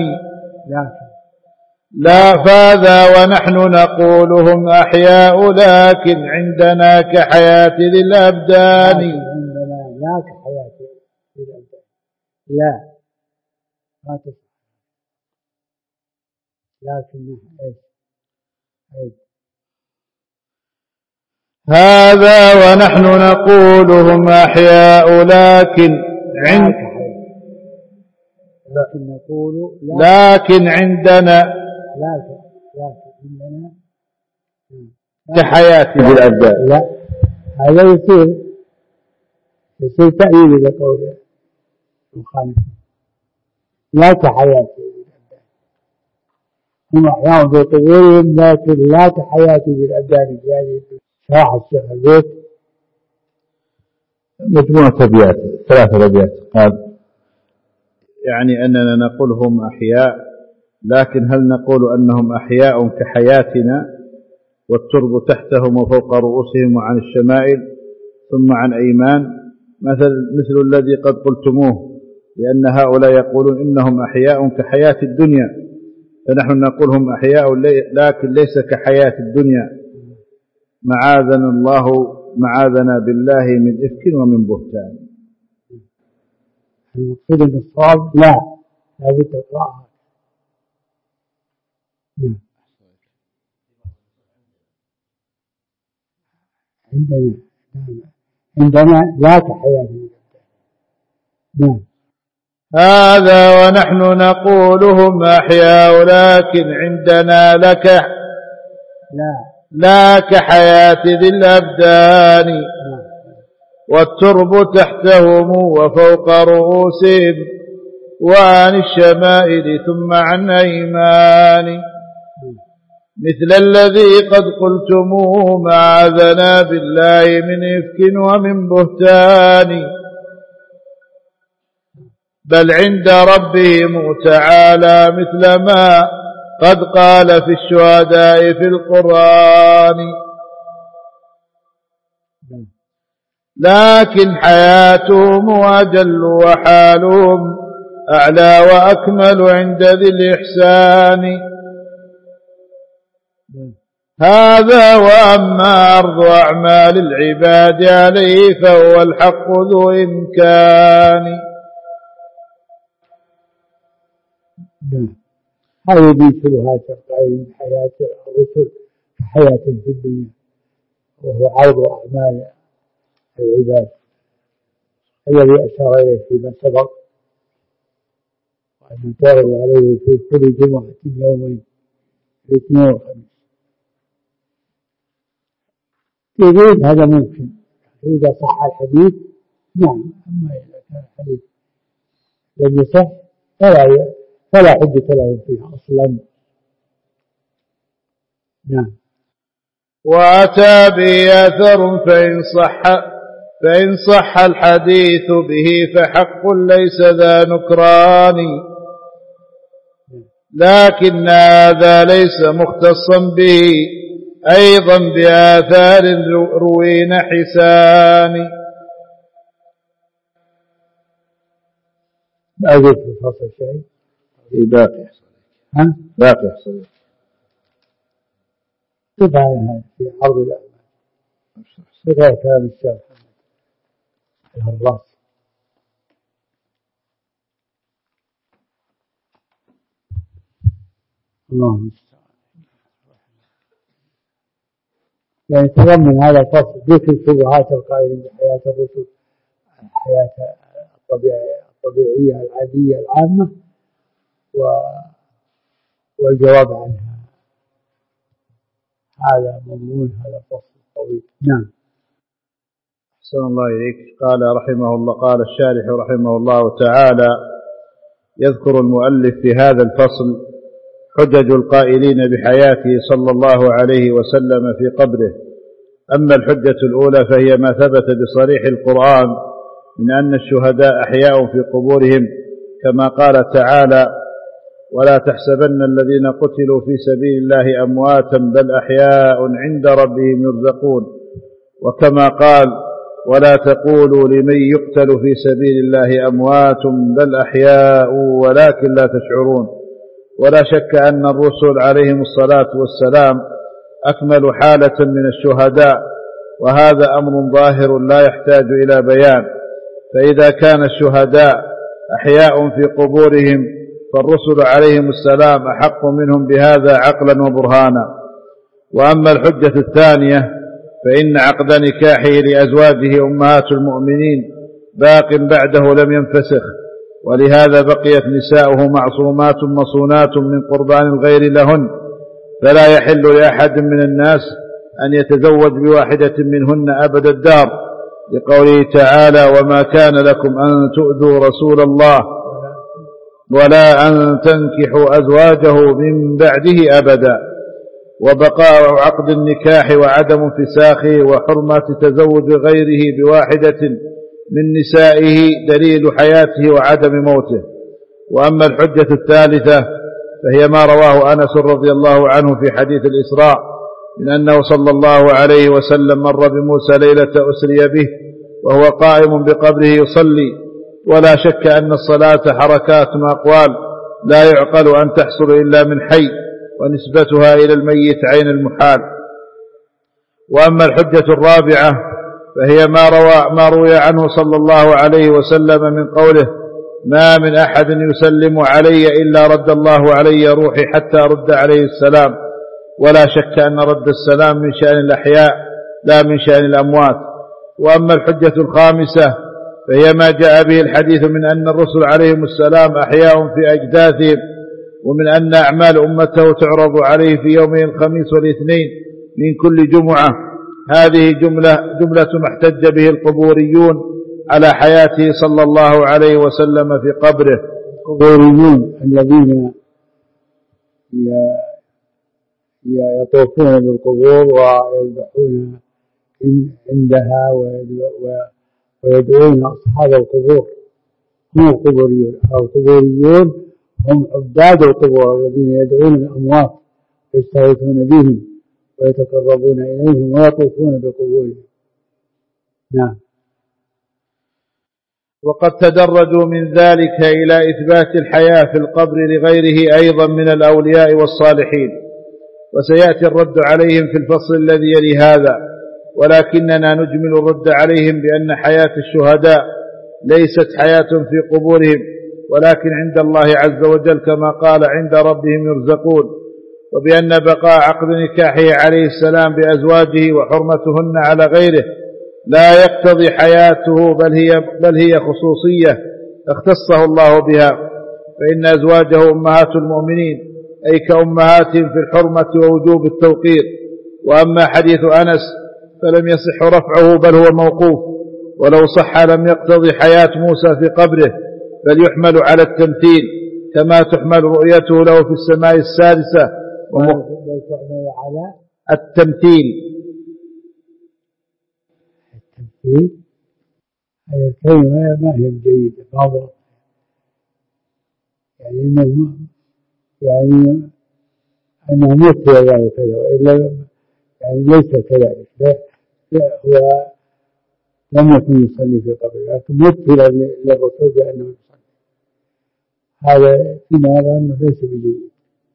لا فهذا ونحن نقول هم أحياء لكن عندنا كحياة ذي الأبدان. عندنا لا كحياة ذي الأبدان. لا ما تصح، لكن هذا ونحن نقول هم أحياء لكن نقول لكن عندنا كحياة ذي الأبدان. لا هذا يصير تأييد لقوله المخالف. لا كحياة ذي الأبدان، هم أحياء بقبورهم لكن لا كحياة ذي الأبدان. يعني شرح الشيخ البيت مجموعة أبيات، 3 أبيات قال يعني أننا نقول هم أحياء، لكن هل نقول أنهم أحياء كحياتنا والترب تحتهم وفوق رؤوسهم وعن الشمائل ثم عن أيمان مثل الذي قد قلتموه، لأن هؤلاء يقولون إنهم أحياء كحياة الدنيا، فنحن نقول هم أحياء لكن ليس كحياة الدنيا. معاذنا بالله من إفك ومن بهتان. المقصود بالصواب لا هذه تقرأها. عندنا لا كحياة. هذا ونحن نقول هم أحياء لكن عندنا لا كحياة ذي الأبدان. والترب تحتهم وفوق رؤوسهم وعن الشمائل ثم عن أيمان مثل الذي قد قلتموه معاذنا بالله من إفك ومن بهتان. بل عند ربهم تعالى مثل ما قد قال في الشهداء في القرآن. لكن حياتهم أجل وحالهم أعلى وأكمل عند ذي الإحسان. هذا وأما عرض أعمال العباد عليه فهو الحق ذو إمكان. هذه شبهات القائل حياة الرسل كحياة في الدنيا، وهو عرض أعمال العباد الذي أشار إليه فيما سبق، وأن تعرض عليه في كل جمعة يومين الاثنين والخميس. يقول هذا ممكن إذا صح الحديث، نعم. أما إذا كان الحديث لم يصح فلا حجة له فيها أصلا. نعم. وأتى به أثر فإن صح الحديث به فحق ليس ذا نكران. لكن هذا ليس مختصا به أيضا بآثار روين حسان. أجل في الفصل شيء باقي يحصل تبعها في عرض الأعمال بغير كلام الشيخ الهراس. اللهم يعني تضمن هذا الفصل ذكر شبهات القائلين بحياة الرسل، الحياة الطبيعية العادية العامة، والجواب عنها. هذا مضمون هذا الفصل الطويل. نعم. أحسن الله إليك. قال الشارح رحمه الله تعالى: يذكر المؤلف في هذا الفصل حجج القائلين بحياته صلى الله عليه وسلم في قبره. أما الحجة الأولى فهي ما ثبت بصريح القرآن من أن الشهداء أحياء في قبورهم، كما قال تعالى: ولا تحسبن الذين قتلوا في سبيل الله أمواتا بل أحياء عند ربهم يرزقون. وكما قال: ولا تقولوا لمن يقتل في سبيل الله أموات بل أحياء ولكن لا تشعرون. ولا شك أن الرسل عليهم الصلاة والسلام أكمل حالة من الشهداء، وهذا أمر ظاهر لا يحتاج إلى بيان. فإذا كان الشهداء أحياء في قبورهم فالرسل عليهم السلام أحق منهم بهذا عقلا وبرهانا. وأما الحجة الثانية فإن عقد نكاحه لأزواجه أمهات المؤمنين باق بعده لم ينفسخ، ولهذا بقيت نساؤه معصومات مصونات من قربان الغير لهن، فلا يحل لأحد من الناس أن يتزوج بواحدة منهن أبد الدار، لقوله تعالى: وما كان لكم أن تؤذوا رسول الله ولا أن تنكحوا أزواجه من بعده أبدا. وبقاء عقد النكاح وعدم انفساخه وحرمة تزوج غيره بواحدة من نسائه دليل حياته وعدم موته. وأما الحجة الثالثة فهي ما رواه أنس رضي الله عنه في حديث الإسراء من أنه صلى الله عليه وسلم مر بموسى ليلة أسري به وهو قائم بقبره يصلي، ولا شك أن الصلاة حركات وأقوال لا يعقل أن تحصل إلا من حي، ونسبتها إلى الميت عين المحال. وأما الحجة الرابعة فهي ما روي عنه صلى الله عليه وسلم من قوله: ما من أحد يسلم علي إلا رد الله علي روحي حتى رد عليه السلام. ولا شك أن رد السلام من شأن الأحياء لا من شأن الأموات. وأما الحجة الخامسة فهي ما جاء به الحديث من أن الرسل عليهم السلام أحياء في أجداثهم، ومن أن أعمال أمته تعرض عليه في يومي الخميس والاثنين من كل جمعة. هذه جملة ما احتج به القبوريون على حياته صلى الله عليه وسلم في قبره. القبوريون الذين يطوفون بالقبور ويذبحون عندها ويدعون أصحاب القبور هم القبوريون. القبوريون هم عباد القبور الذين يدعون الأموات ويستغيثون بهم ويتقربون إليهم ويطوفون بقبورهم. نعم. وقد تدرجوا من ذلك إلى إثبات الحياة في القبر لغيره أيضا من الأولياء والصالحين، وسيأتي الرد عليهم في الفصل الذي يلي هذا. ولكننا نجمل الرد عليهم بأن حياة الشهداء ليست حياة في قبورهم، ولكن عند الله عز وجل كما قال: عند ربهم يرزقون. وبأن بقاء عقد نكاحه عليه السلام بأزواجه وحرمتهن على غيره لا يقتضي حياته، بل هي خصوصية اختصه الله بها، فإن أزواجه أمهات المؤمنين أي كأمهاتهم في الحرمة ووجوب التوقير. وأما حديث أنس فلم يصح رفعه بل هو موقوف، ولو صح لم يقتضي حياة موسى في قبره، بل يحمل على التمثيل كما تحمل رؤيته له في السماء السادسة على التمثيل. هذه الكلمة ما هي جيدة، يعني أنه مثل يعني كذا، وإلا يعني ليس كذلك. لا هو لم يكن يصلي في قبره، لكن مثل للرسول بأنه يصلي. هذا فيما يرى أنه ليس بجيد.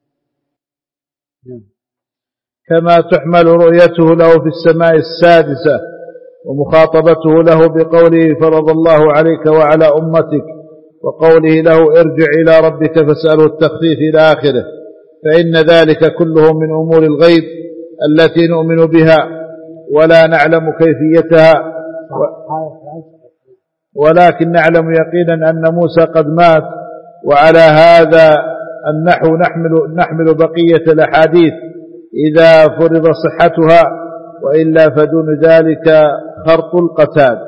كما تحمل رؤيته له في السماء السادسة ومخاطبته له بقوله: فرض الله عليك وعلى أمتك، وقوله له: ارجع إلى ربك فاسأله التخفيف إلى آخره، فإن ذلك كله من أمور الغيب التي نؤمن بها، ولا نعلم كيفيتها، ولكن نعلم يقينا أن موسى قد مات. وعلى هذا النحو نحمل بقية الأحاديث إذا فرض صحتها، وإلا فدون ذلك خرط القتاد.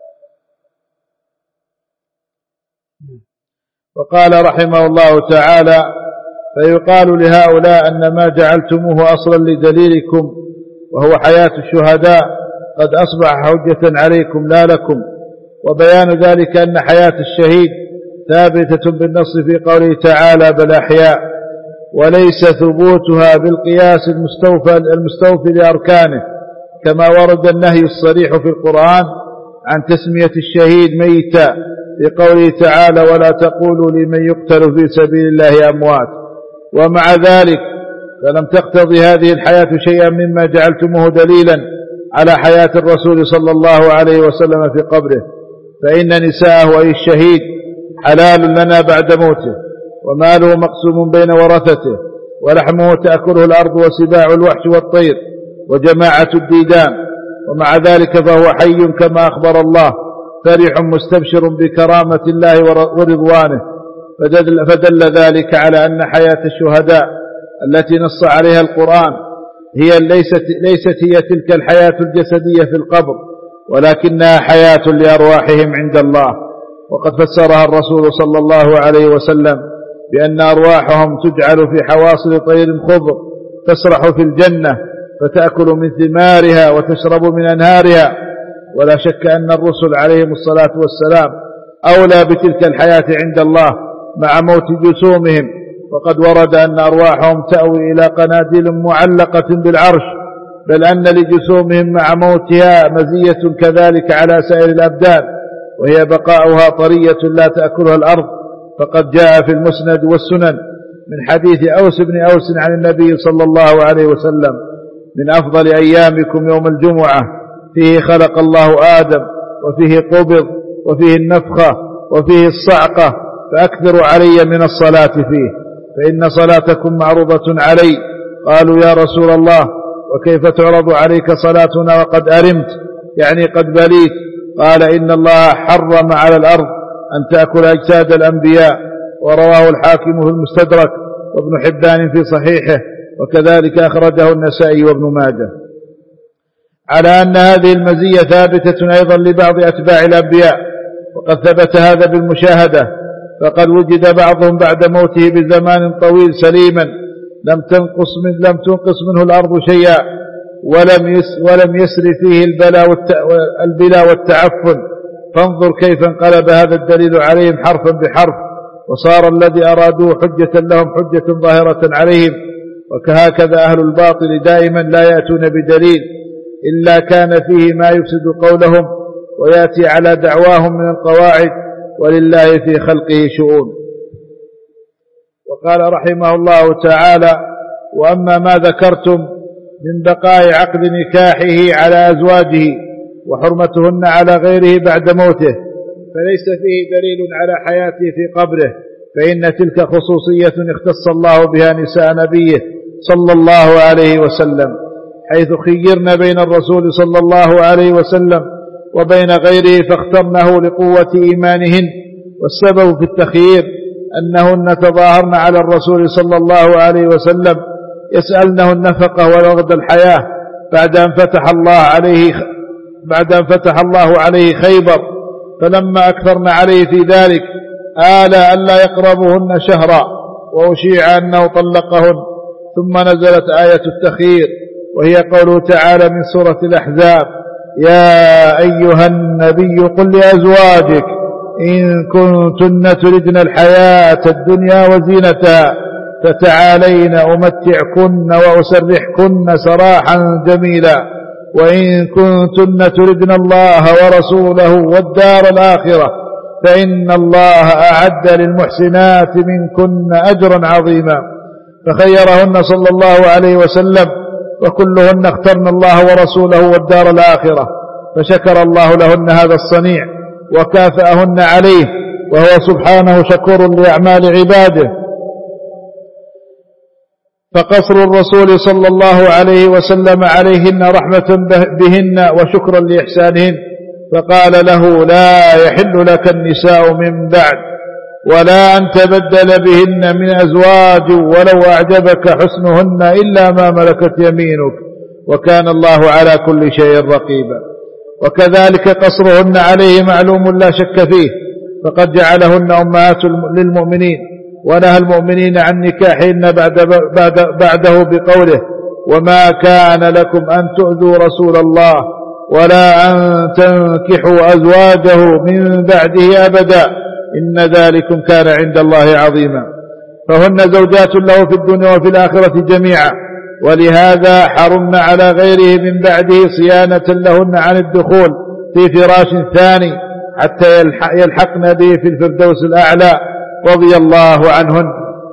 وقال رحمه الله تعالى: فيقال لهؤلاء أن ما جعلتموه أصلا لدليلكم وهو حياة الشهداء قد أصبح حجة عليكم لا لكم، وبيان ذلك أن حياة الشهيد ثابتة بالنص في قوله تعالى: بل أحياء، وليس ثبوتها بالقياس المستوفي لأركانه، كما ورد النهي الصريح في القرآن عن تسمية الشهيد ميتا في قوله تعالى: ولا تقولوا لمن يقتل في سبيل الله أموات. ومع ذلك فلم تقتضي هذه الحياة شيئا مما جعلتموه دليلا على حياة الرسول صلى الله عليه وسلم في قبره، فإن نساءه أي الشهيد حلال لنا بعد موته، وماله مقسوم بين ورثته، ولحمه تأكله الأرض وسباع الوحش والطير وجماعة الديدان، ومع ذلك فهو حي كما أخبر الله، فرح مستبشر بكرامة الله ورضوانه. فدل ذلك على أن حياة الشهداء التي نص عليها القرآن ليست هي تلك الحياة الجسدية في القبر، ولكنها حياة لأرواحهم عند الله. وقد فسرها الرسول صلى الله عليه وسلم بأن أرواحهم تجعل في حواصل طير خضر تسرح في الجنة، فتأكل من ثمارها وتشرب من أنهارها. ولا شك أن الرسل عليهم الصلاة والسلام أولى بتلك الحياة عند الله مع موت جسومهم، وقد ورد أن أرواحهم تأوي إلى قناديل معلقة بالعرش، بل أن لجسومهم مع موتها مزية كذلك على سائر الأبدان، وهي بقاؤها طرية لا تأكلها الأرض. فقد جاء في المسند والسنن من حديث أوس بن أوس عن النبي صلى الله عليه وسلم: من أفضل أيامكم يوم الجمعة، فيه خلق الله آدم، وفيه قبض، وفيه النفخة، وفيه الصعقة، فأكثروا علي من الصلاة فيه، فإن صلاتكم معروضة علي. قالوا: يا رسول الله، وكيف تعرض عليك صلاتنا وقد أرمت، يعني قد بليت؟ قال: إن الله حرم على الأرض أن تأكل أجساد الأنبياء. ورواه الحاكم في المستدرك، وابن حبان في صحيحه، وكذلك أخرجه النسائي وابن ماجه. على أن هذه المزية ثابتة أيضا لبعض أتباع الأنبياء، وقد ثبت هذا بالمشاهدة، فقد وجد بعضهم بعد موته بزمان طويل سليما لم تنقص منه الأرض شيئا، ولم يسر فيه البلا والتعفن. فانظر كيف انقلب هذا الدليل عليهم حرفا بحرف، وصار الذي أرادوه حجة لهم حجة ظاهرة عليهم. وكهكذا أهل الباطل دائما لا يأتون بدليل إلا كان فيه ما يفسد قولهم، ويأتي على دعواهم من القواعد، ولله في خلقه شؤون. وقال رحمه الله تعالى: وأما ما ذكرتم من بقاء عقد نكاحه على أزواجه وحرمتهن على غيره بعد موته، فليس فيه دليل على حياته في قبره، فإن تلك خصوصية اختص الله بها نساء نبيه صلى الله عليه وسلم، حيث خيرن بين الرسول صلى الله عليه وسلم وبين غيره فاخترنه لقوة إيمانهن. والسبب في التخيير أنهن تظاهرن على الرسول صلى الله عليه وسلم يسألنه النفقة ورغد الحياة بعد أن فتح الله عليه خيبر، فلما أكثرن عليه في ذلك آل ألا يقربهن شهرا، وأشيع أنه طلقهن. ثم نزلت آية التخيير، وهي قوله تعالى من سورة الأحزاب: يا أيها النبي قل لأزواجك إن كنتن تردن الحياة الدنيا وزينتها فتعالين أمتعكن وأسرحكن سراحا جميلا، وإن كنتن تردن الله ورسوله والدار الآخرة فإن الله أعد للمحسنات منكن أجرا عظيما. فخيرهن صلى الله عليه وسلم، وكلهن اخترن الله ورسوله والدار الآخرة، فشكر الله لهن هذا الصنيع وكافأهن عليه، وهو سبحانه شكور لأعمال عباده. فقصر الرسول صلى الله عليه وسلم عليهن رحمة بهن وشكرا لإحسانهن، فقال له: لا يحل لك النساء من بعد، ولا أن تبدل بهن من أزواج ولو أعجبك حسنهن إلا ما ملكت يمينك، وكان الله على كل شيء رقيبا. وكذلك قصرهن عليه معلوم لا شك فيه، فقد جعلهن أمهات للمؤمنين، ونهى المؤمنين عن نكاحهن بعده بقوله: وما كان لكم أن تؤذوا رسول الله ولا أن تنكحوا أزواجه من بعده أبدا إن ذلكم كان عند الله عظيما. فهن زوجات له في الدنيا وفي الآخرة جميعا، ولهذا حرمنا على غيره من بعده صيانة لهن عن الدخول في فراش ثاني حتى يلحقن به في الفردوس الأعلى رضي الله عنهن.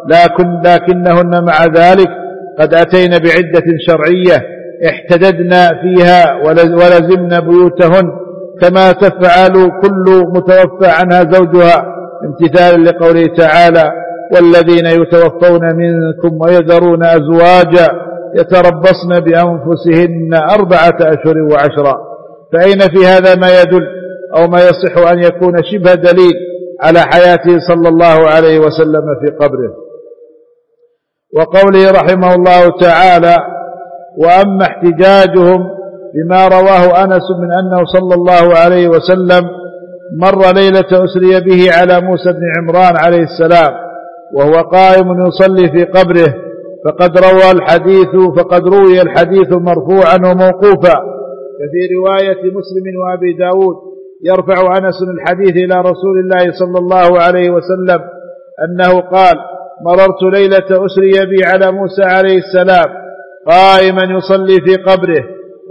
لكنهن مع ذلك قد أتين بعدة شرعية احتددنا فيها ولزمنا بيوتهن كما تفعل كل متوفى عنها زوجها، امتثالا لقوله تعالى: والذين يتوفون منكم ويذرون أزواجا يتربصن بأنفسهن 4 أشهر و10. فأين في هذا ما يدل أو ما يصح أن يكون شبه دليل على حياته صلى الله عليه وسلم في قبره؟ وقوله رحمه الله تعالى: وأما احتجاجهم بما رواه أنس من أنه صلى الله عليه وسلم مر ليلة أسري به على موسى بن عمران عليه السلام وهو قائم يصلي في قبره، فقد روي الحديث مرفوعا وموقوفا، ففي رواية مسلم وأبي داود يرفع أنس الحديث إلى رسول الله صلى الله عليه وسلم أنه قال: مررت ليلة أسري بي على موسى عليه السلام قائما يصلي في قبره.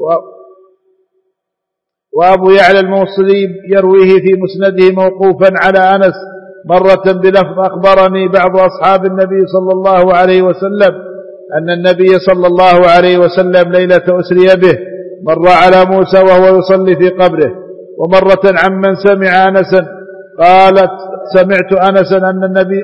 وأبو يعلى الموصلي يرويه في مسنده موقوفا على أنس مرة بلفظ: أخبرني بعض أصحاب النبي صلى الله عليه وسلم أن النبي صلى الله عليه وسلم ليلة أسري به مر على موسى وهو يصلي في قبره. ومرة عمن سمع أنسا قالت: سمعت أنسا أن النبي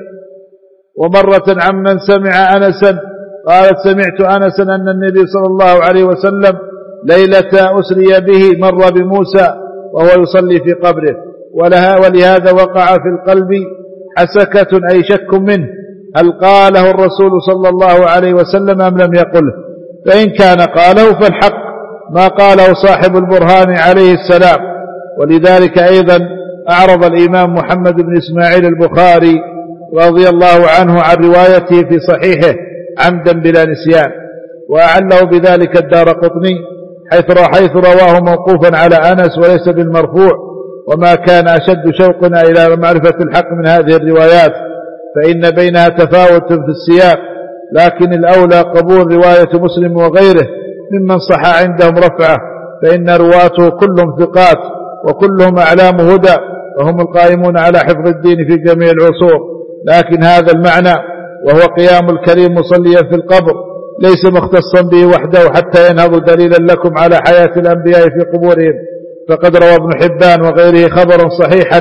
أن النبي صلى الله عليه وسلم ليلة أسري به مر بموسى وهو يصلي في قبره. ولهذا وقع في القلب حسكة أي شك منه هل قاله الرسول صلى الله عليه وسلم أم لم يقله، فإن كان قاله فالحق ما قاله صاحب البرهان عليه السلام. ولذلك أيضا أعرض الإمام محمد بن إسماعيل البخاري رضي الله عنه عن روايته في صحيحه عمدا بلا نسيان، وأعله بذلك الدارقطني حيث رواه موقوفا على أنس وليس بالمرفوع. وما كان أشد شوقنا إلى معرفة الحق من هذه الروايات، فإن بينها تفاوت في السياق، لكن الأولى قبول رواية مسلم وغيره ممن صح عندهم رفعه، فإن رواته كلهم ثقات وكلهم أعلام هدى، وهم القائمون على حفظ الدين في جميع العصور. لكن هذا المعنى وهو قيام الكريم مصليا في القبر ليس مختصا به وحده حتى ينهض دليلا لكم على حياة الأنبياء في قبورهم، فقد روى ابن حبان وغيره خبرا صحيحا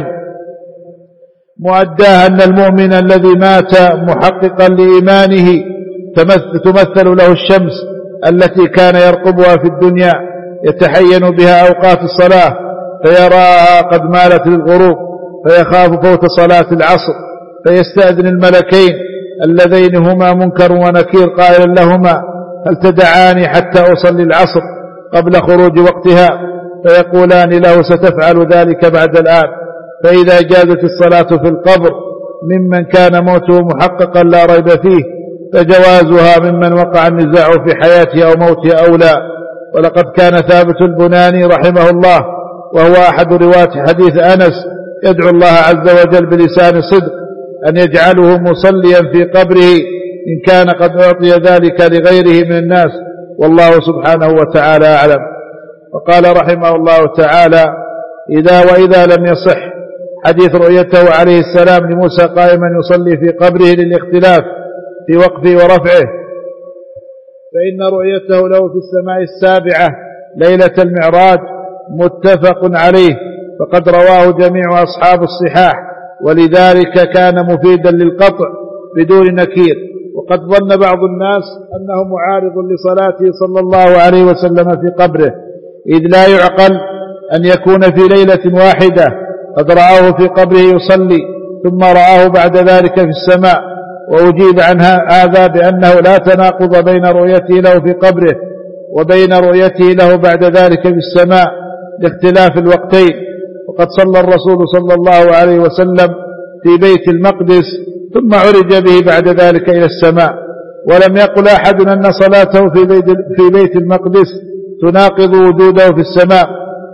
مؤداه أن المؤمن الذي مات محققا لإيمانه تمثل له الشمس التي كان يرقبها في الدنيا يتحين بها أوقات الصلاة، فيراها قد مالت للغروب فيخاف فوت صلاة العصر، فيستأذن الملكين اللذين هما منكر ونكير قائلا لهما: هل تدعاني حتى أصلي العصر قبل خروج وقتها؟ فيقولان له: ستفعل ذلك بعد الآن. فإذا جازت الصلاة في القبر ممن كان موته محققا لا ريب فيه، فجوازها ممن وقع النزاع في حياته أو موته أولى. ولقد كان ثابت البناني رحمه الله وهو أحد رواة حديث أنس يدعو الله عز وجل بلسان صدق أن يجعله مصليا في قبره إن كان قد أعطي ذلك لغيره من الناس، والله سبحانه وتعالى أعلم. وقال رحمه الله تعالى: وإذا لم يصح حديث رؤيته عليه السلام لموسى قائما يصلي في قبره للاختلاف في وقفه ورفعه، فإن رؤيته له في السماء السابعة ليلة المعراج متفق عليه، فقد رواه جميع أصحاب الصحاح، ولذلك كان مفيدا للقطع بدون نكير. وقد ظن بعض الناس أنه معارض لصلاته صلى الله عليه وسلم في قبره، إذ لا يعقل أن يكون في ليلة واحدة قد رآه في قبره يصلي ثم رآه بعد ذلك في السماء، وأجيب عن هذا بأنه لا تناقض بين رؤيته له في قبره وبين رؤيته له بعد ذلك في السماء لاختلاف الوقتين. وقد صلى الرسول صلى الله عليه وسلم في بيت المقدس ثم عرج به بعد ذلك إلى السماء، ولم يقل أحد أن صلاته في بيت المقدس تناقض وجوده في السماء،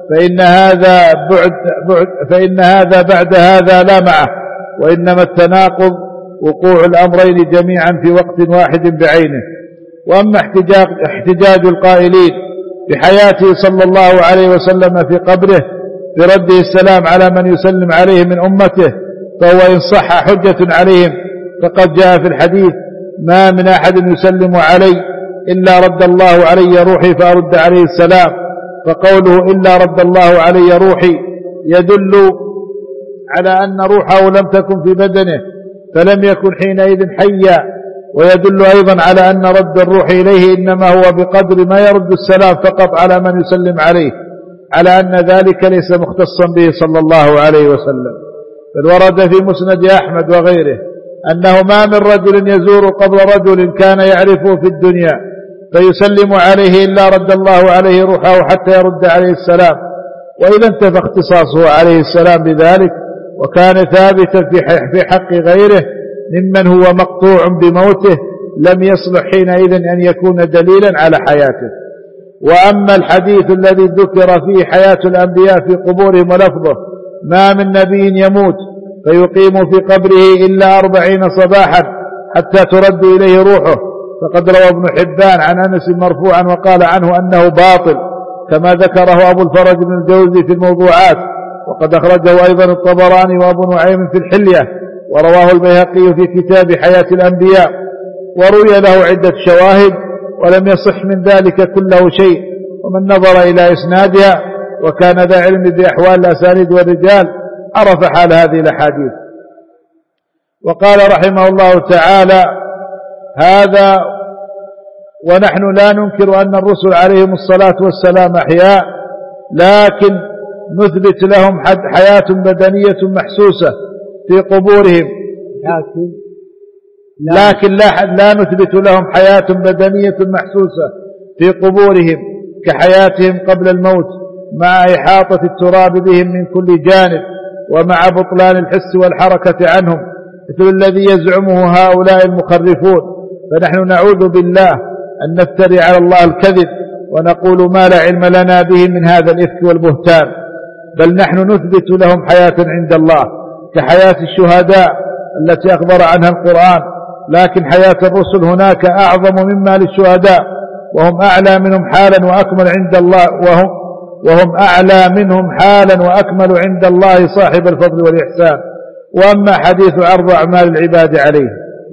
فإن هذا بعد هذا لا معه، وإنما التناقض وقوع الأمرين جميعا في وقت واحد بعينه. وأما احتجاج القائلين بحياته صلى الله عليه وسلم في قبره برده السلام على من يسلم عليه من أمته، فهو إن صح حجة عليهم، فقد جاء في الحديث: ما من أحد يسلم علي إلا رد الله علي روحي فأرد عليه السلام. فقوله إلا رد الله علي روحي يدل على أن روحه لم تكن في بدنه فلم يكن حينئذ حيا، ويدل أيضا على أن رد الروح إليه إنما هو بقدر ما يرد السلام فقط على من يسلم عليه، على أن ذلك ليس مختصا به صلى الله عليه وسلم. بل ورد في مسند أحمد وغيره أنه ما من رجل يزور قبر رجل كان يعرفه في الدنيا فيسلم عليه إلا رد الله عليه روحه حتى يرد عليه السلام. وإذا انتفى اختصاصه عليه السلام بذلك وكان ثابتا في حق غيره ممن هو مقطوع بموته، لم يصلح حينئذ أن يكون دليلا على حياته. وأما الحديث الذي ذكر فيه حياة الأنبياء في قبورهم ولفظه: ما من نبي يموت فيقيم في قبره إلا 40 صباحا حتى ترد إليه روحه، فقد روى ابن حبان عن أنس مرفوعا وقال عنه أنه باطل، كما ذكره أبو الفرج بن الجوزي في الموضوعات، وقد أخرجه أيضا الطبراني وأبو نعيم في الحلية، ورواه البيهقي في كتاب حياة الأنبياء، وروي له عدة شواهد ولم يصح من ذلك كله شيء. ومن نظر إلى إسنادها وكان ذا علم بأحوال الأسانيد والرجال عرف حال هذه الأحاديث. وقال رحمه الله تعالى: هذا ونحن لا ننكر أن الرسل عليهم الصلاة والسلام أحياء، لكن نثبت لهم حياة بدنية محسوسة في قبورهم، لكن لا نثبت لهم حياة بدنية محسوسة في قبورهم كحياتهم قبل الموت، مع إحاطة التراب بهم من كل جانب ومع بطلان الحس والحركة عنهم مثل الذي يزعمه هؤلاء المخرفون. فنحن نعوذ بالله أن نفتري على الله الكذب ونقول ما لا علم لنا به من هذا الإفك والبهتان، بل نحن نثبت لهم حياة عند الله كحياة الشهداء التي أخبر عنها القرآن، لكن حياة الرسل هناك أعظم مما للشهداء، وهم أعلى منهم حالا وأكمل عند الله، وهم أعلى منهم حالا وأكمل عند الله صاحب الفضل والإحسان. وأما حديث عرض أعمال العباد عليه،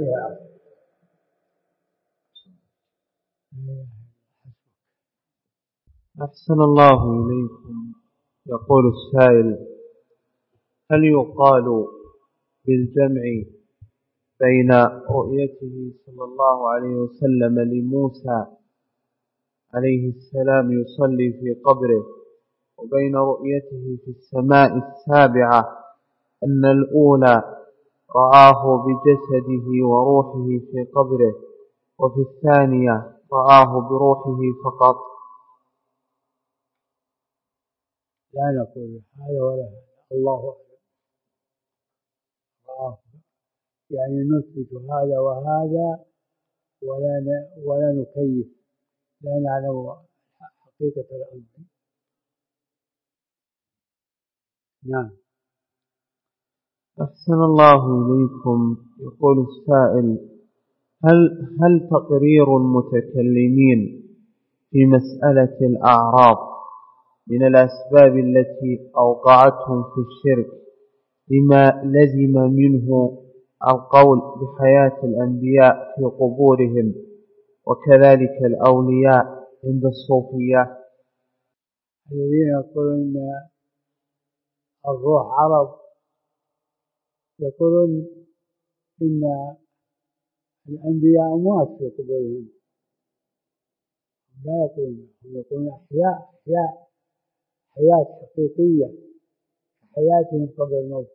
أحسن الله إليكم. يقول السائل: هل يقال بالجمع بين رؤيته صلى الله عليه وسلم لموسى عليه السلام يصلي في قبره وبين رؤيته في السماء السابعة أن الأولى رآه بجسده وروحه في قبره وفي الثانية رآه بروحه فقط؟ لا نقول هذا ولا هذا، الله أعلم. يعني نثبت هذا وهذا ولا نكيف، لا نعلم حقيقة الأمر. نعم. أحسن الله إليكم. يقول السائل: هل تقرير المتكلمين في مسألة الأعراض من الأسباب التي أوقعتهم في الشرك لما لزم منه القول بحياة الأنبياء في قبورهم وكذلك الأولياء عند الصوفية؟ الذين يقولون إن الروح عرض، يقولون إن الأنبياء أموات في قبورهم، لا يقولون، هم يقولون أحياء حياة حقيقية حياتهم قبل الموت.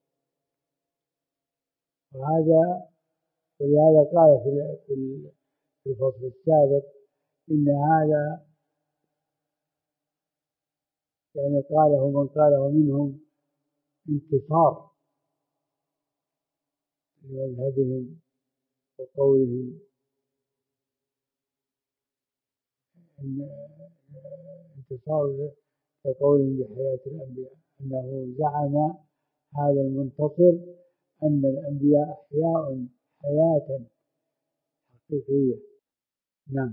ولهذا قال في الفصل السابق إن هذا يعني قاله من قاله منهم انتصار لمذهبهم وقولهم انتصار لقولهم بحياة الأنبياء، أنه زعم هذا المنتصر أن الأنبياء أحياء حياة حقيقية. نعم.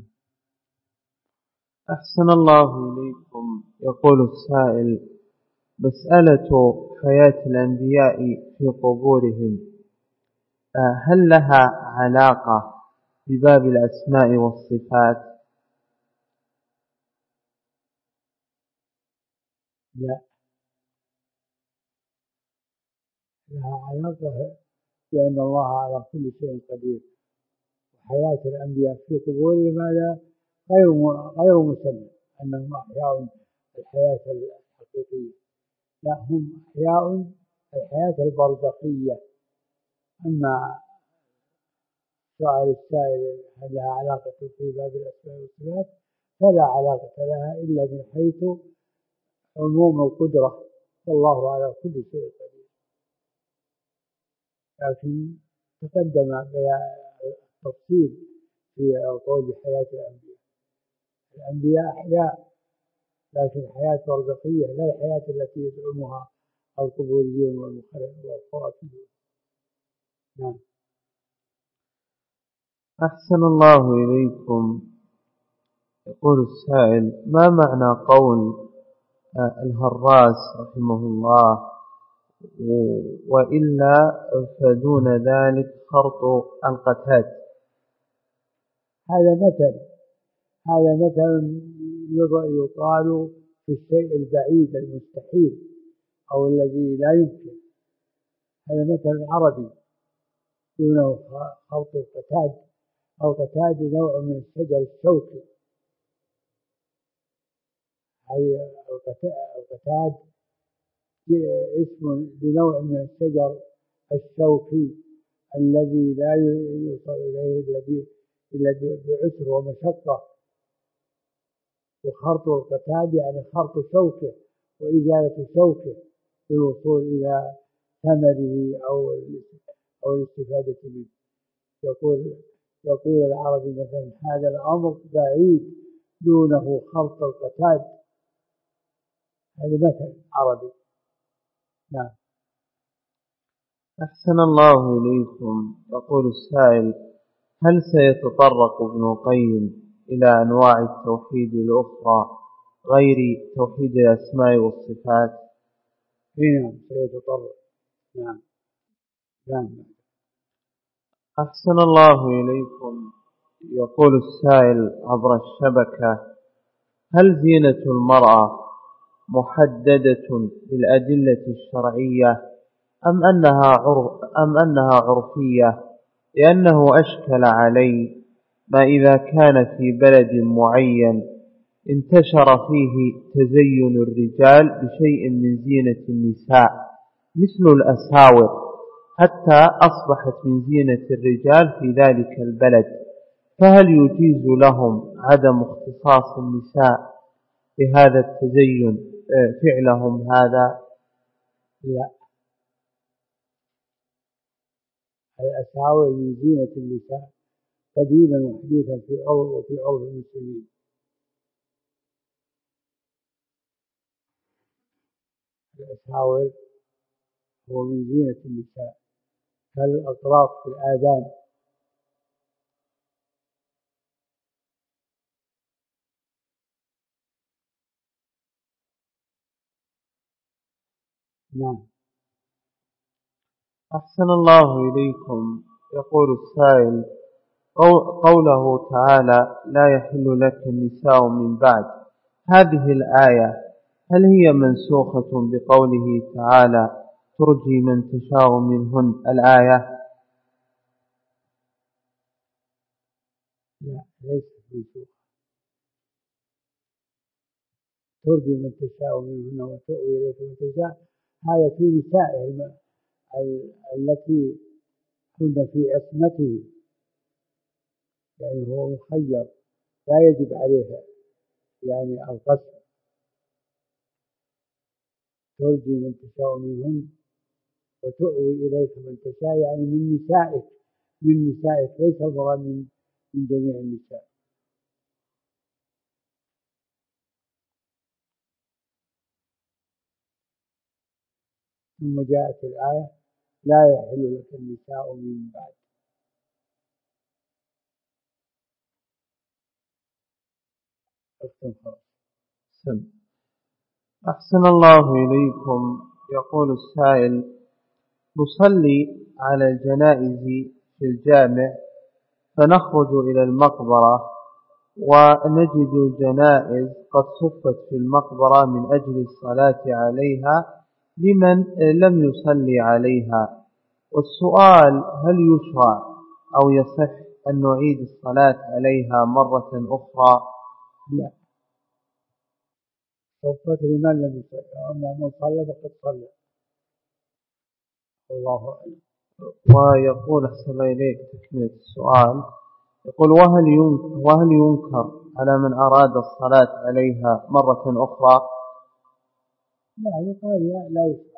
أحسن الله إليكم. يقول السائل: مسألة حياة الأنبياء في قبورهم هل لها علاقة بباب الأسماء والصفات؟ لا، لها علاقة بأن الله على كل شيء قدير، وحياة الأنبياء في قبورهم هذا غير مسلم أنهم أحياء الحياة الحقيقية، لا، هم أحياء الحياة البرزخية. أما سؤال السائل هل لها علاقة في باب الأسماء والصفات، فلا علاقة لها إلا من حيث عموم القدرة، والله على كل شيء قدير. لكن تقدم التفصيل في القول بحياة الأنبياء. الأنبياء أحياء لكن حياة برزخية، لا الحياة التي يزعمها القبوريون والخرافيون. نعم. أحسن الله إليكم. يقول السائل: ما معنى قول الهراس رحمه الله: وإلا فدون ذلك خرط القتاد؟ هذا مثل يقال في الشيء البعيد المستحيل أو الذي لا يمكن. هذا مثل عربي دونه خرط القتاد. القتاد نوع من الشجر الشوكي. القتاد اسم لنوع من الشجر الشوكي الذي لا يوصل إليه إلا بعسر ومشقة. وخرط القتاد يعني خرط شوكه وإزالة شوكه للوصول إلى ثمره أو الاستفادة منه. يقول العربي مثلا: هذا الأمر بعيد دونه خرط القتاد. هذا مثل عربي. نعم. أحسن الله إليكم. يقول السائل: هل سيتطرق ابن القيم إلى أنواع التوحيد الأخرى غير توحيد الأسماء والصفات؟ نعم سيتطرق. نعم. نعم. أحسن الله إليكم. يقول السائل عبر الشبكة: هل زينة المرأة محددة بالأدلة الشرعية أم أنها عرفية؟ لأنه أشكل علي ما إذا كان في بلد معين انتشر فيه تزين الرجال بشيء من زينة النساء مثل الأساور حتى أصبحت من زينة الرجال في ذلك البلد، فهل يجيز لهم عدم اختصاص النساء بهذا التزين فعلهم هذا؟ لا، الأساور من زينة النساء قديما وحديثا في عرف المسلمين. الأساور هو من زينة النساء كالأطراف في الآذان. نعم. أحسن الله إليكم. يقول السائل: قوله تعالى: لا يحل لك النساء من بعد، هذه الآية هل هي منسوخة بقوله تعالى: ترجي من تشاء منهن الآية؟ ليست منسوخة. ترجي من تشاء منهن وتؤوي إليك من تشاء، هذا في نسائه التي كن في عصمته، يعني هو مخير لا يجب عليها يعني القصر. ترجي من تشاء منهن وتؤوي إليك من تشاء، يعني من نسائك، من نسائك، ليس المراد من جميع النساء. ثم جاءت الآية لا يحل لك النساء من بعد. أحسن الله إليكم. يقول السائل: نصلي على الجنائز في الجامع، فنخرج إلى المقبرة ونجد الجنائز قد صفت في المقبرة من أجل الصلاة عليها لمن لم يصلي عليها، والسؤال: هل يشرع أو يصح أن نعيد الصلاة عليها مرة أخرى؟ لا، صفت لمن لم يصلي، أما من صلى فقد صلى. الله أعلم. ويقول أحسن الله إليك تكملة السؤال، يقول: وهل ينكر على من أراد الصلاة عليها مرة أخرى؟ لا، يقال لا يشرع.